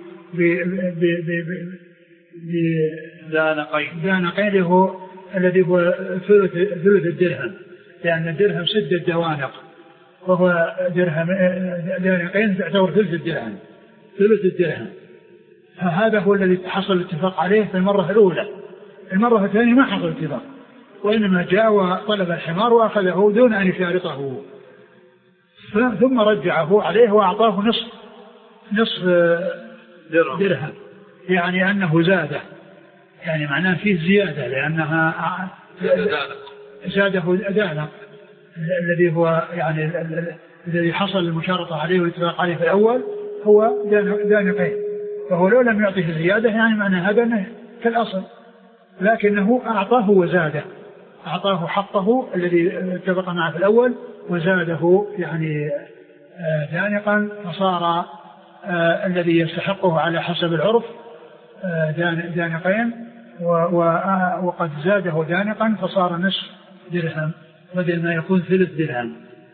بدانقين، هو الذي هو ثلث ثلث الدرهم، لأن الدرهم ستة دوانق، وهو درهم دانقين تعتبر ثلث الدرهم ثلث الدرهم. فهذا هو الذي حصل الاتفاق عليه في المرة الأولى. المرة الثانية ما حصل اتفاق، وإنما جاء وطلب الحمار وأخذه دون أن يشارطه، ثم رجعه عليه وأعطاه نصف نصف درهم، يعني أنه زاده، يعني معناه فيه زيادة، لأنها زاده دانق الذي هو يعني الذي حصل المشارطة عليه والاتفاق عليه في الأول هو دانقين، فهو لو لم يعطيه زيادة يعني معنى هذا كالأصل، لكنه أعطاه وزاده، أعطاه حقه الذي اتفق معه في الأول وزاده يعني دانقا، فصار الذي يستحقه على حسب العرف دانقين، وقد زاده دانقا فصار نصف درهم بدل ما يكون ثلث درهم.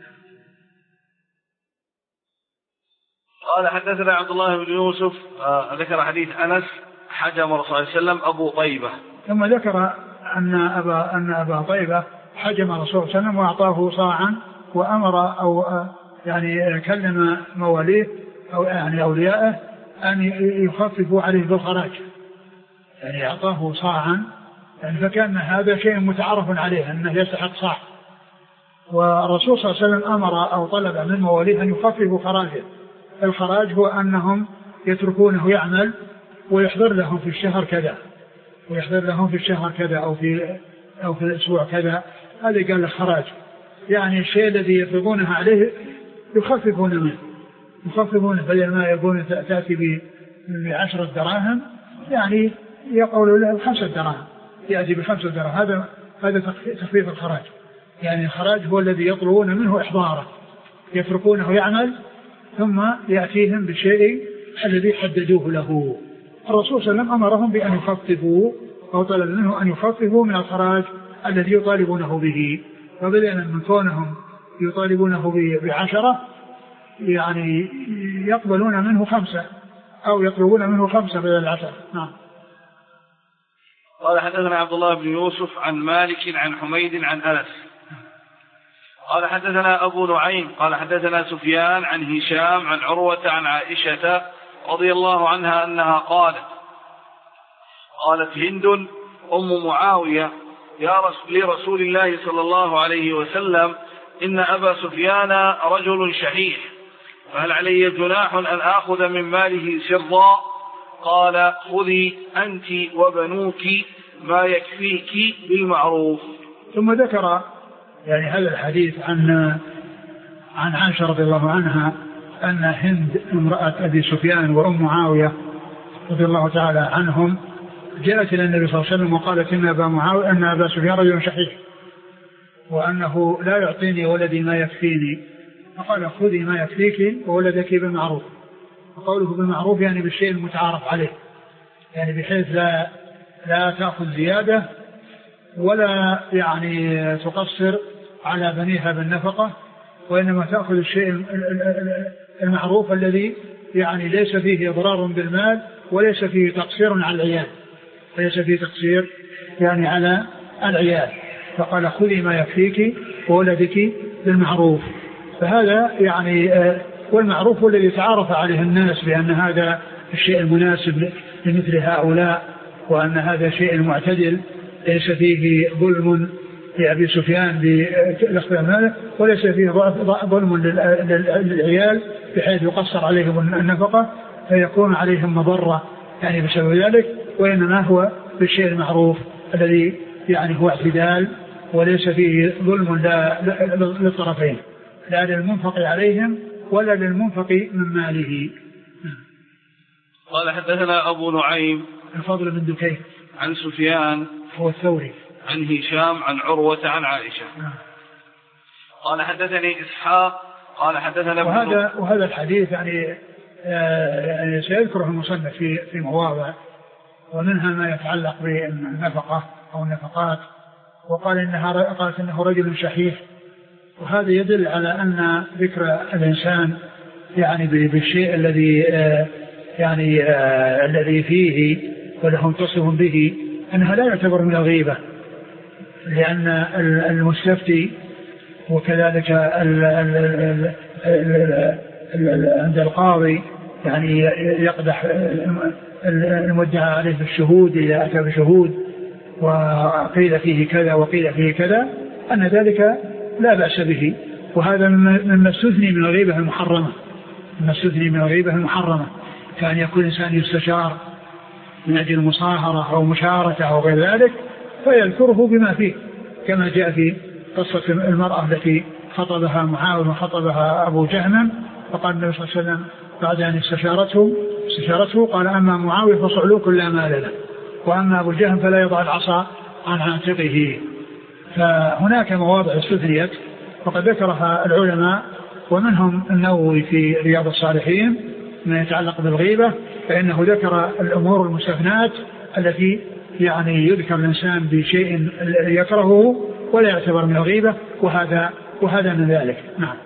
قال حدثنا عبد الله بن يوسف آه ذكر حديث أنس حجم الرسول صلى الله عليه وسلم أبو طيبة، ثم ذكر أن أبا أن أبا طيبة حجم الرسول صلى الله عليه وسلم وأعطاه صاعا، وأمر أو يعني كلم مواليه أو يعني أوليائه أن يخففوا عليه بالخراج، يعني أعطاه صاعا، يعني فكان هذا شيء متعارف عليه أنه يستحق صاع، والرسول صلى الله عليه وسلم أمر أو طلب من مواليه أن يخففوا خراجه. الخراج هو أنهم يتركونه يعمل ويحضر لهم في الشهر كذا ويحضر لهم في الشهر كذا أو في أو في الأسبوع كذا، هذا قال الخراج، يعني الشيء الذي يفرضونه عليه يخففون منه يخففونه بدل ما يقولون تأتي بعشرة دراهم يعني يقولوا له خمسة دراهم، يأتي بخمسة دراهم، هذا هذا تخفيف الخراج. يعني الخراج هو الذي يطلبون منه إحضاره، يتركونه يعمل ثم يأتيهم بالشيء الذي حددوه له. الرسول صلى الله عليه وسلم أمرهم بأن يخففوا أو طلب منه أن يخففوا من الخراج الذي يطالبونه به، فبدأنا من كونهم يطالبونه بعشرة يعني يقبلون منه خمسة أو يطلبون منه خمسة بدل العشرة. نعم. قال حدثنا عبد الله بن يوسف عن مالك عن حميد عن أنس قال حدثنا أبو نعيم قال حدثنا سفيان عن هشام عن عروة عن عائشة رضي الله عنها أنها قالت قالت هند أم معاوية يا رسول لرسول الله صلى الله عليه وسلم إن أبا سفيان رجل شحيح، فهل علي جناح أن آخذ من ماله سرا؟ قال خذي أنت وبنوك ما يكفيك بالمعروف. ثم ذكر يعني هذا الحديث عن عن عائشة رضي الله عنها أن هند امرأة أبي سفيان وأم معاوية رضي الله تعالى عنهم جاءت إلى النبي صلى الله عليه وسلم وقالت إن أبا معاوية أن أبا سفيان رجل شحيح وأنه لا يعطيني ولدي ما يكفيني، فقال خذي ما يكفيك وولدك بالمعروف. وقوله بالمعروف يعني بالشيء المتعارف عليه، يعني بحيث لا لا تأخذ زيادة ولا يعني تقصر على بنيها بالنفقة، وإنما تأخذ الشيء المعروف الذي يعني ليس فيه إضرار بالمال وليس فيه تقصير على العيال ليس فيه تقصير يعني على العيال. فقال خذي ما يكفيك وولدك بالمعروف. فهذا يعني والمعروف هو الذي تعارف عليه الناس بأن هذا الشيء المناسب لمثل هؤلاء، وأن هذا شيء معتدل ليس فيه ظلم لأبي سفيان بالاخبار ماله، وليس فيه ظلم للعيال بحيث يقصر عليهم النفقة فيكون عليهم مضرة يعني بسبب ذلك، وإنما هو بالشيء المعروف الذي يعني هو اعتدال وليس فيه ظلم للطرفين، لا للمنفق عليهم ولا للمنفق من ماله. قال حدثنا أبو نعيم الفضل بن دكين عن سفيان هو الثوري عن هشام عن عروة عن عائشة. قال حدثني إسحاق قال حدثنا وهذا وهذا الحديث يعني آه يعني سيذكره المصنف في في مواضع، ومنها ما يتعلق بالنفقة أو النفقات، وقال إنها قالت إنه رجل شحيح، وهذا يدل على أن ذكر الإنسان يعني بالشيء الذي آه يعني آه الذي فيه وله متصف به أنها لا يعتبر من الغيبة، لأن المستفتي وكذلك ال ال ال ال عند القاضي يعني يقدح المدعى عليه بالشهود إذا أتى بشهود وقيل فيه كذا وقيل فيه كذا أن ذلك لا بأس به، وهذا مما استثني من الغيبة المحرمة، مما استثني من الغيبة المحرمة، كان يكون الإنسان يستشار من أجل المصاهرة أو مشاركة أو غير ذلك فيذكره بما فيه، كما جاء في قصة المرأة التي خطبها معاوية وخطبها أبو جهم، فقال النبي صلى الله عليه وسلم بعد أن استشارته استشارته قال أما معاوية فصعلوك لا مال له، وأما أبو جهم فلا يضع العصا عن عاتقه. فهناك مواضع استثنيت وقد ذكرها العلماء، ومنهم النووي في رياض الصالحين ما يتعلق بالغيبة، فإنه ذكر الأمور المستثنات التي يعني يذكر الإنسان بشيء يكرهه ولا يعتبر من الغيبة، وهذا وهذا من ذلك. نعم.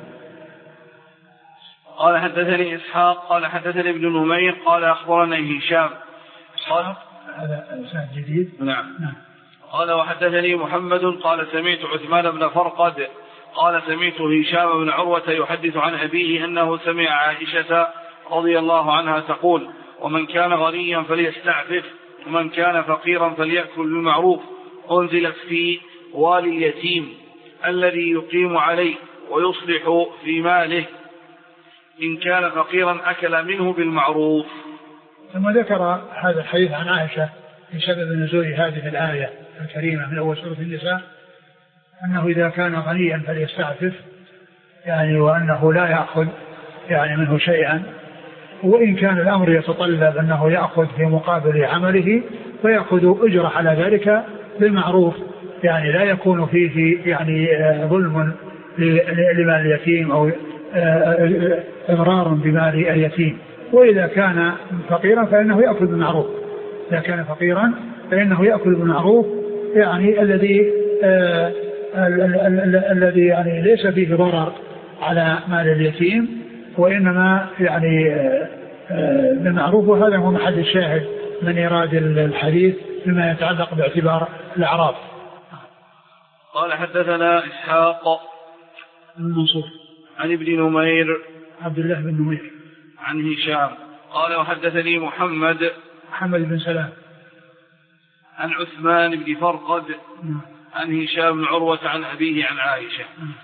قال حدثني إسحاق قال حدثني ابن نمير قال أخبرنا هشام قال هذا إنسان جديد. نعم. نعم. قال وحدثني محمد قال سمعت عثمان بن فرقد قال سمعت هشام بن عروة يحدث عن أبيه أنه سمع عائشة رضي الله عنها تقول ومن كان غنيا فليستعفف ومن كان فقيرا فليأكل بالمعروف، أنزلت في والي اليتيم الذي يقيم عليه ويصلح في ماله، إن كان فقيرا أكل منه بالمعروف. ثم ذكر هذا الحديث عن عائشة في سبب نزول هذه الآية الكريمة من أول سورة النساء، أنه إذا كان غنيا فليستعفف، يعني وأنه لا يأخذ يعني منه شيئا، وإن كان الأمر يتطلب أنه يأخذ في مقابل عمله فيأخذ أجرة على ذلك بالمعروف، يعني لا يكون فيه يعني ظلم لمال اليتيم أو إضرار بمال اليتيم. وإذا كان فقيرا فإنه يأكل بالمعروف، إذا كان فقيرا فإنه يأكل بالمعروف، يعني الذي آه الذي يعني ليس فيه ضرر على مال اليتيم، وإنما يعني آه بالمعروف. وهذا هو محل الشاهد من إيراد الحديث بما يتعلق باعتبار الأعراف. قال حدثنا إسحاق المنصور عن ابن نمير عبد الله بن نمير عن هشام قال وحدثني محمد محمد بن سلام عن عثمان بن فرقد عن هشام بن عروة عن أبيه عن عائشة.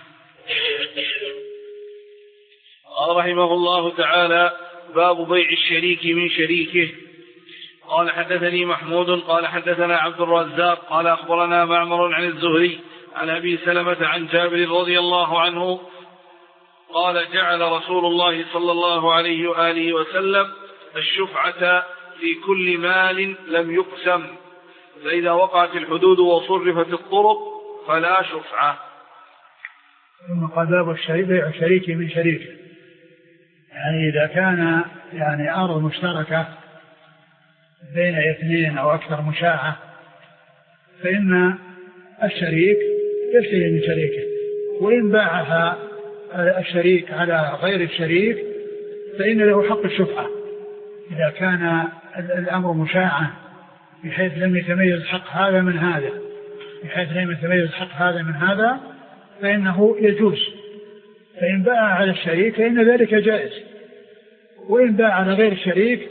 قال رحمه الله تعالى باب بيع الشريك من شريكه. قال حدثني محمود قال حدثنا عبد الرزاق قال أخبرنا معمر عن الزهري عن أبي سلمة عن جابر رضي الله عنه قال جعل رسول الله صلى الله عليه وآله وسلم الشفعة في كل مال لم يقسم، فإذا وقعت الحدود وصرفت الطرق فلا شفعة. ثم قال باب بيع الشريك من شريكه، يعني إذا كان يعني أرض مشتركة بين اثنين أو أكثر مشاعة، فإن الشريك يشتري من شريكه، وإن باعها الشريك على غير الشريك فإن له حق الشفعة إذا كان الأمر مشاعة بحيث لم يتميز حق هذا من هذا، بحيث لم يتميز حق هذا من هذا فإنه يجوز. فإن باع على الشريك فإن ذلك جائز، وإن باع على غير الشريك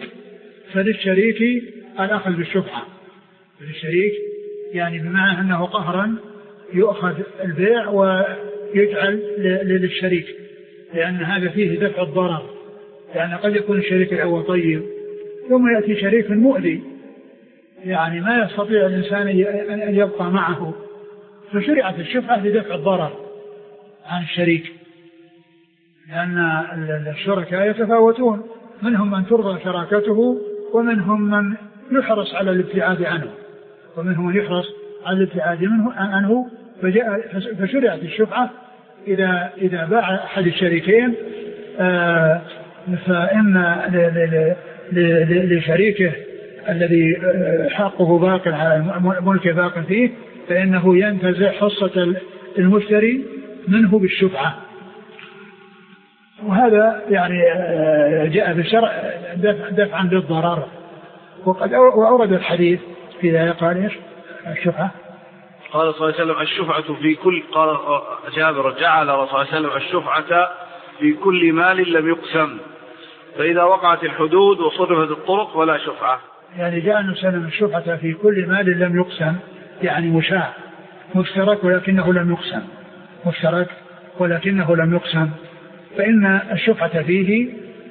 فللشريك الأخذ بالشفعة، فللشريك يعني بمعنى أنه قهرا يؤخذ البيع ويجعل للشريك، لأن هذا فيه دفع الضرر، لأن قد يكون الشريك الأول طيب ثم يأتي شريك مؤذي يعني ما يستطيع الإنسان أن يبقى معه، فشرعت الشفعة لدفع الضرر عن الشريك، لأن الشركاء يتفاوتون، منهم من ترضى شراكته ومنهم من يحرص على الابتعاد عنه ومنهم من يحرص على الابتعاد منه عنه فجاء فشرعت الشفعة إذا إذا باع أحد الشريكين فإن لشريكه الذي حقه باق على ملكه باق فيه فإنه ينتزع حصة المشتري منه بالشفعة. وهذا يعني جاء في الشرع دفعا للضرر. وقد أورد الحديث في ذلك قال إيش الشفعة؟ قال صلى الله عليه وسلم الشفعة في كل، قال جابر جعل رسول الله صلى الله عليه وسلم الشفعة في كل مال لم يقسم، فإذا وقعت الحدود وصرفت الطرق ولا شفعة. يعني جاء النبي صلى الله عليه وسلم الشفعة في كل مال لم يقسم، يعني مشاع مشترك ولكنه لم يقسم، مشترك ولكنه لم يقسم، فإن الشفعة فيه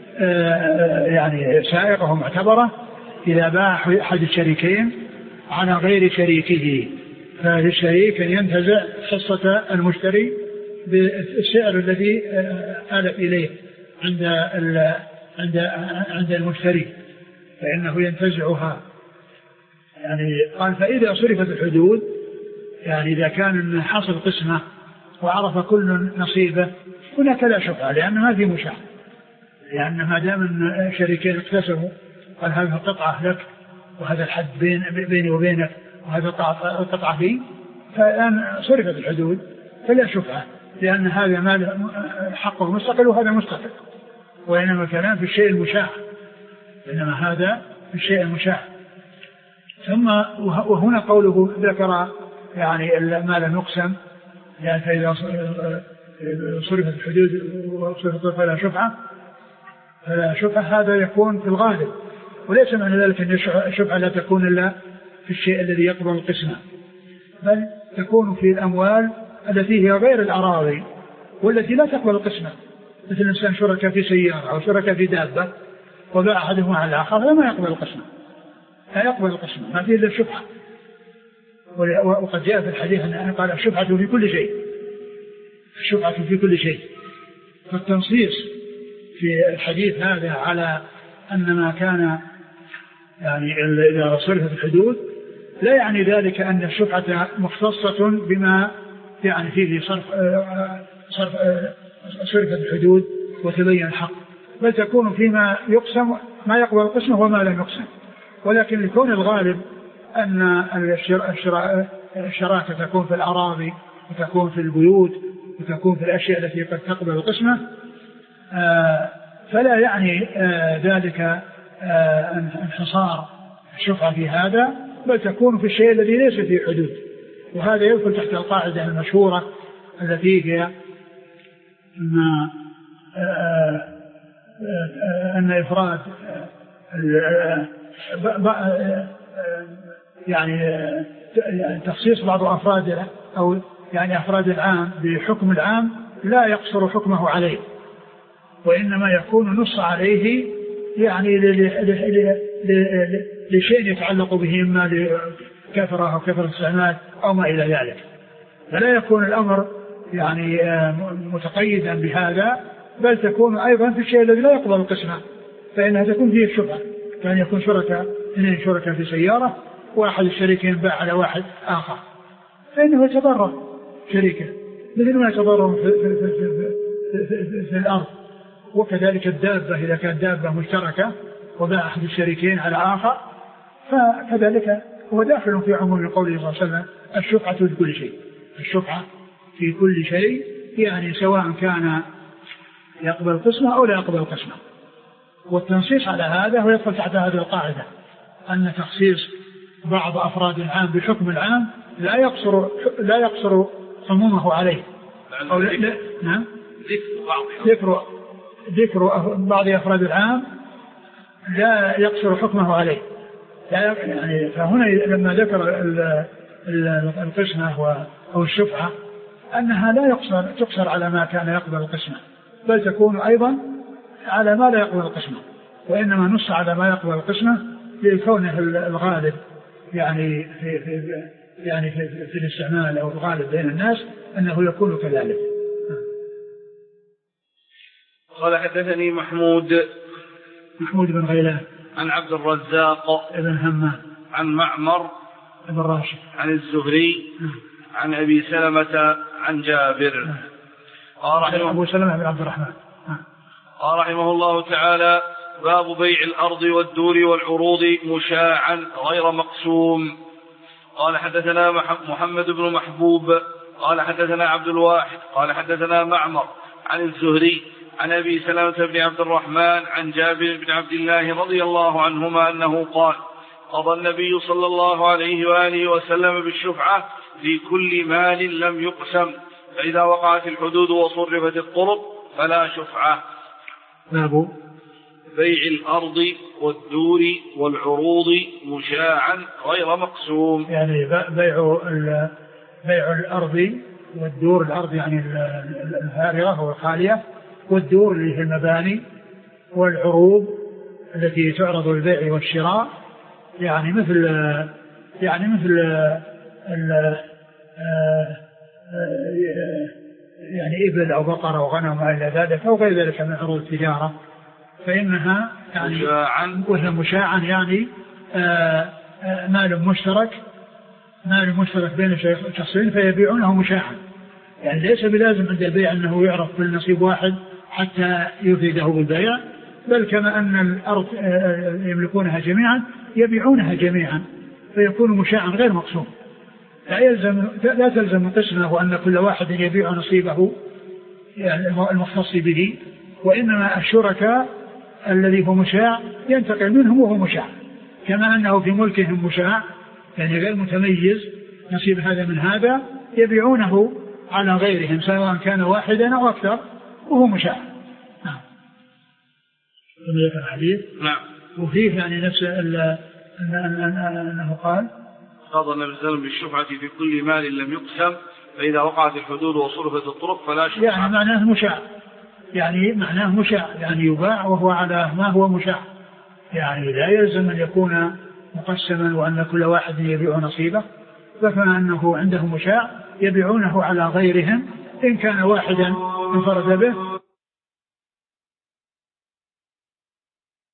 يعني سائغة ومعتبرة إذا باع أحد الشريكين على غير شريكه، فالشريك ينتزع حصة المشتري بالسعر الذي آلف إليه عند عند عند المشتري، فإنه ينتزعها. يعني قال فإذا صرفت الحدود، يعني إذا كان حصل قسمة وعرف كل نصيبه هناك لا شفعة، لأن ما في مشاع، لأن ما دام الشريكين اقتسموا قال هذه القطعة لك وهذا الحد بين بيني وبينك وهذا القطعة لي، فالآن صرفت الحدود فلا شفعة، لأن هذا مال حقه مستقل وهذا مستقل، وإنما الكلام في الشيء المشاع، إنما هذا في الشيء المشاع. ثم وهنا قوله ذكر يعني ما لم يقسم، يعني فإذا صرفت الحدود وصرفت فلا شفعة فلا شفعة، هذا يكون في الغالب، وليس معنى ذلك أن الشفعة لا تكون إلا في الشيء الذي يقبل القسمة، بل تكون في الأموال التي هي غير الأراضي والتي لا تقبل القسمة، مثل الإنسان شركة في سيارة أو شركة في دابة وباع أحدهما على الآخر لا ما يقبل القسمة، لا يقبل القسمة، ما فيه إلا الشفعة. وقد جاء في الحديث أن قال الشفعة في كل شيء، الشفعة في كل شيء. فالتنصيص في الحديث هذا على أن ما كان يعني إذا صرفت الحدود لا يعني ذلك أن الشفعة مختصة بما يعني فيه صرف صرف صرفت الحدود وتبين الحق، بل تكون فيما يقسم ما يقبل القسمة وما لم يقسم، ولكن لكون الغالب أن الشراكة تكون في الأراضي وتكون في البيوت وتكون في الأشياء التي قد تقبل القسمة، فلا يعني ذلك انحصار الشفعة في هذا، بل تكون في الشيء الذي ليس فيه حدود. وهذا يدخل تحت القاعدة المشهورة التي هي أن أن إفراد يعني تخصيص بعض أفراد أو يعني أفراد العام بحكم العام لا يقصر حكمه عليه، وإنما يكون نص عليه يعني لشيء يتعلق به إما لكثرة أو كثرة استعمال أو ما إلى ذلك، فلا يكون الأمر يعني متقيدا بهذا، بل تكون أيضا في الشيء الذي لا يقبل القسمة، فإنها تكون فيه الشبهة، كان يكون شركاء اثنين شركاء في سيارة واحد الشريكين باع على واحد آخر، فإنه يتضرر شريكه مثل ما يتضرر في, في, في, في, في, في, في الأرض. وكذلك الدابة إذا كانت دابة مشتركة وباع أحد الشريكين على آخر فكذلك هو داخل في عموم قوله صلى الله عليه وسلم الشفعة في كل شيء، الشفعة في كل شيء، يعني سواء كان يقبل القسمة أو لا يقبل القسمة. والتنصيص على هذا هو يدخل تحت هذه القاعدة أن تخصيص بعض أفراد العام بحكم العام لا يقصر لا يقصر عمومه عليه، أو لا لا نعم ذكر ذكر بعض أفراد العام لا يقصر حكمه عليه، يعني فهنا لما ذكر القسمة أو الشفعة أنها لا يقصر تقصر على ما كان يقبل القسمة، بل تكون أيضا على ما لا يقبل القسمة، وإنما نص على ما يقبل القسمة لكونه الغالب يعني في, في يعني في, في الاستعمال أو الغالب بين الناس أنه يكون كذلك. قال حدثني محمود محمود بن غيلان عن عبد الرزاق ابن همام عن معمر ابن راشد عن الزهري عن أبي سلمة عن جابر قال رحمه أبو سلمة بن عبد الرحمن قال رحمه الله تعالى: باب بيع الأرض والدور والعروض مشاعا غير مقسوم. قال حدثنا محمد بن محبوب قال حدثنا عبد الواحد قال حدثنا معمر عن الزهري عن أبي سلمة بن عبد الرحمن عن جابر بن عبد الله رضي الله عنهما أنه قال: قضى النبي صلى الله عليه وآله وسلم بالشفعة في كل مال لم يقسم، فإذا وقعت الحدود وصرفت الطرق فلا شفعة. باب بيع الأرض والدور والعروض مشاعا غير مقسوم، يعني بيع بيع الأرض والدور، الأرض يعني الفارغة والخالية، والدور اللي هي المباني، والعروض التي تعرض للبيع والشراء، يعني مثل يعني مثل ال يعني إبل أو بقرة أو غنم أو إلى ذلك أو غير ذلك من عروض التجارة، فإنها يعني مشاعا وهي مشاعا يعني مال مشترك مال مشترك بين شخصين فيبيعونه مشاعا، يعني ليس بلازم عند البيع أنه يعرف كل نصيب واحد حتى يفيده بالبيع، بل كما أن الأرض يملكونها جميعا يبيعونها جميعا فيكون مشاعا غير مقسوم. لا يلزم لا تلزم قسمه وأن كل واحد يبيع نصيبه يعني المختص به، وإنما الشركاء الذي هو مشاع ينتقل منهم وهو مشاع، كما أنه في ملكهم مشاع يعني غير متميز نصيب هذا من هذا يبيعونه على غيرهم سواء كان واحدا أو أكثر وهو مشاع. نعم. الحديث نعم. وفيه يعني نفس أنه قال: قضى النبي صلى الله عليه وسلم بالشفعة في كل مال لم يقسم، فإذا وقعت الحدود وصرفت الطرق فلا شفعة. يعني معناه مشاع، يعني معناه مشاع يعني يباع وهو على ما هو مشاع، يعني لا يلزم أن يكون مقسما وأن كل واحد يبيع نصيبه، فكما أنه عنده مشاع يبيعونه على غيرهم إن كان واحدا انفرد به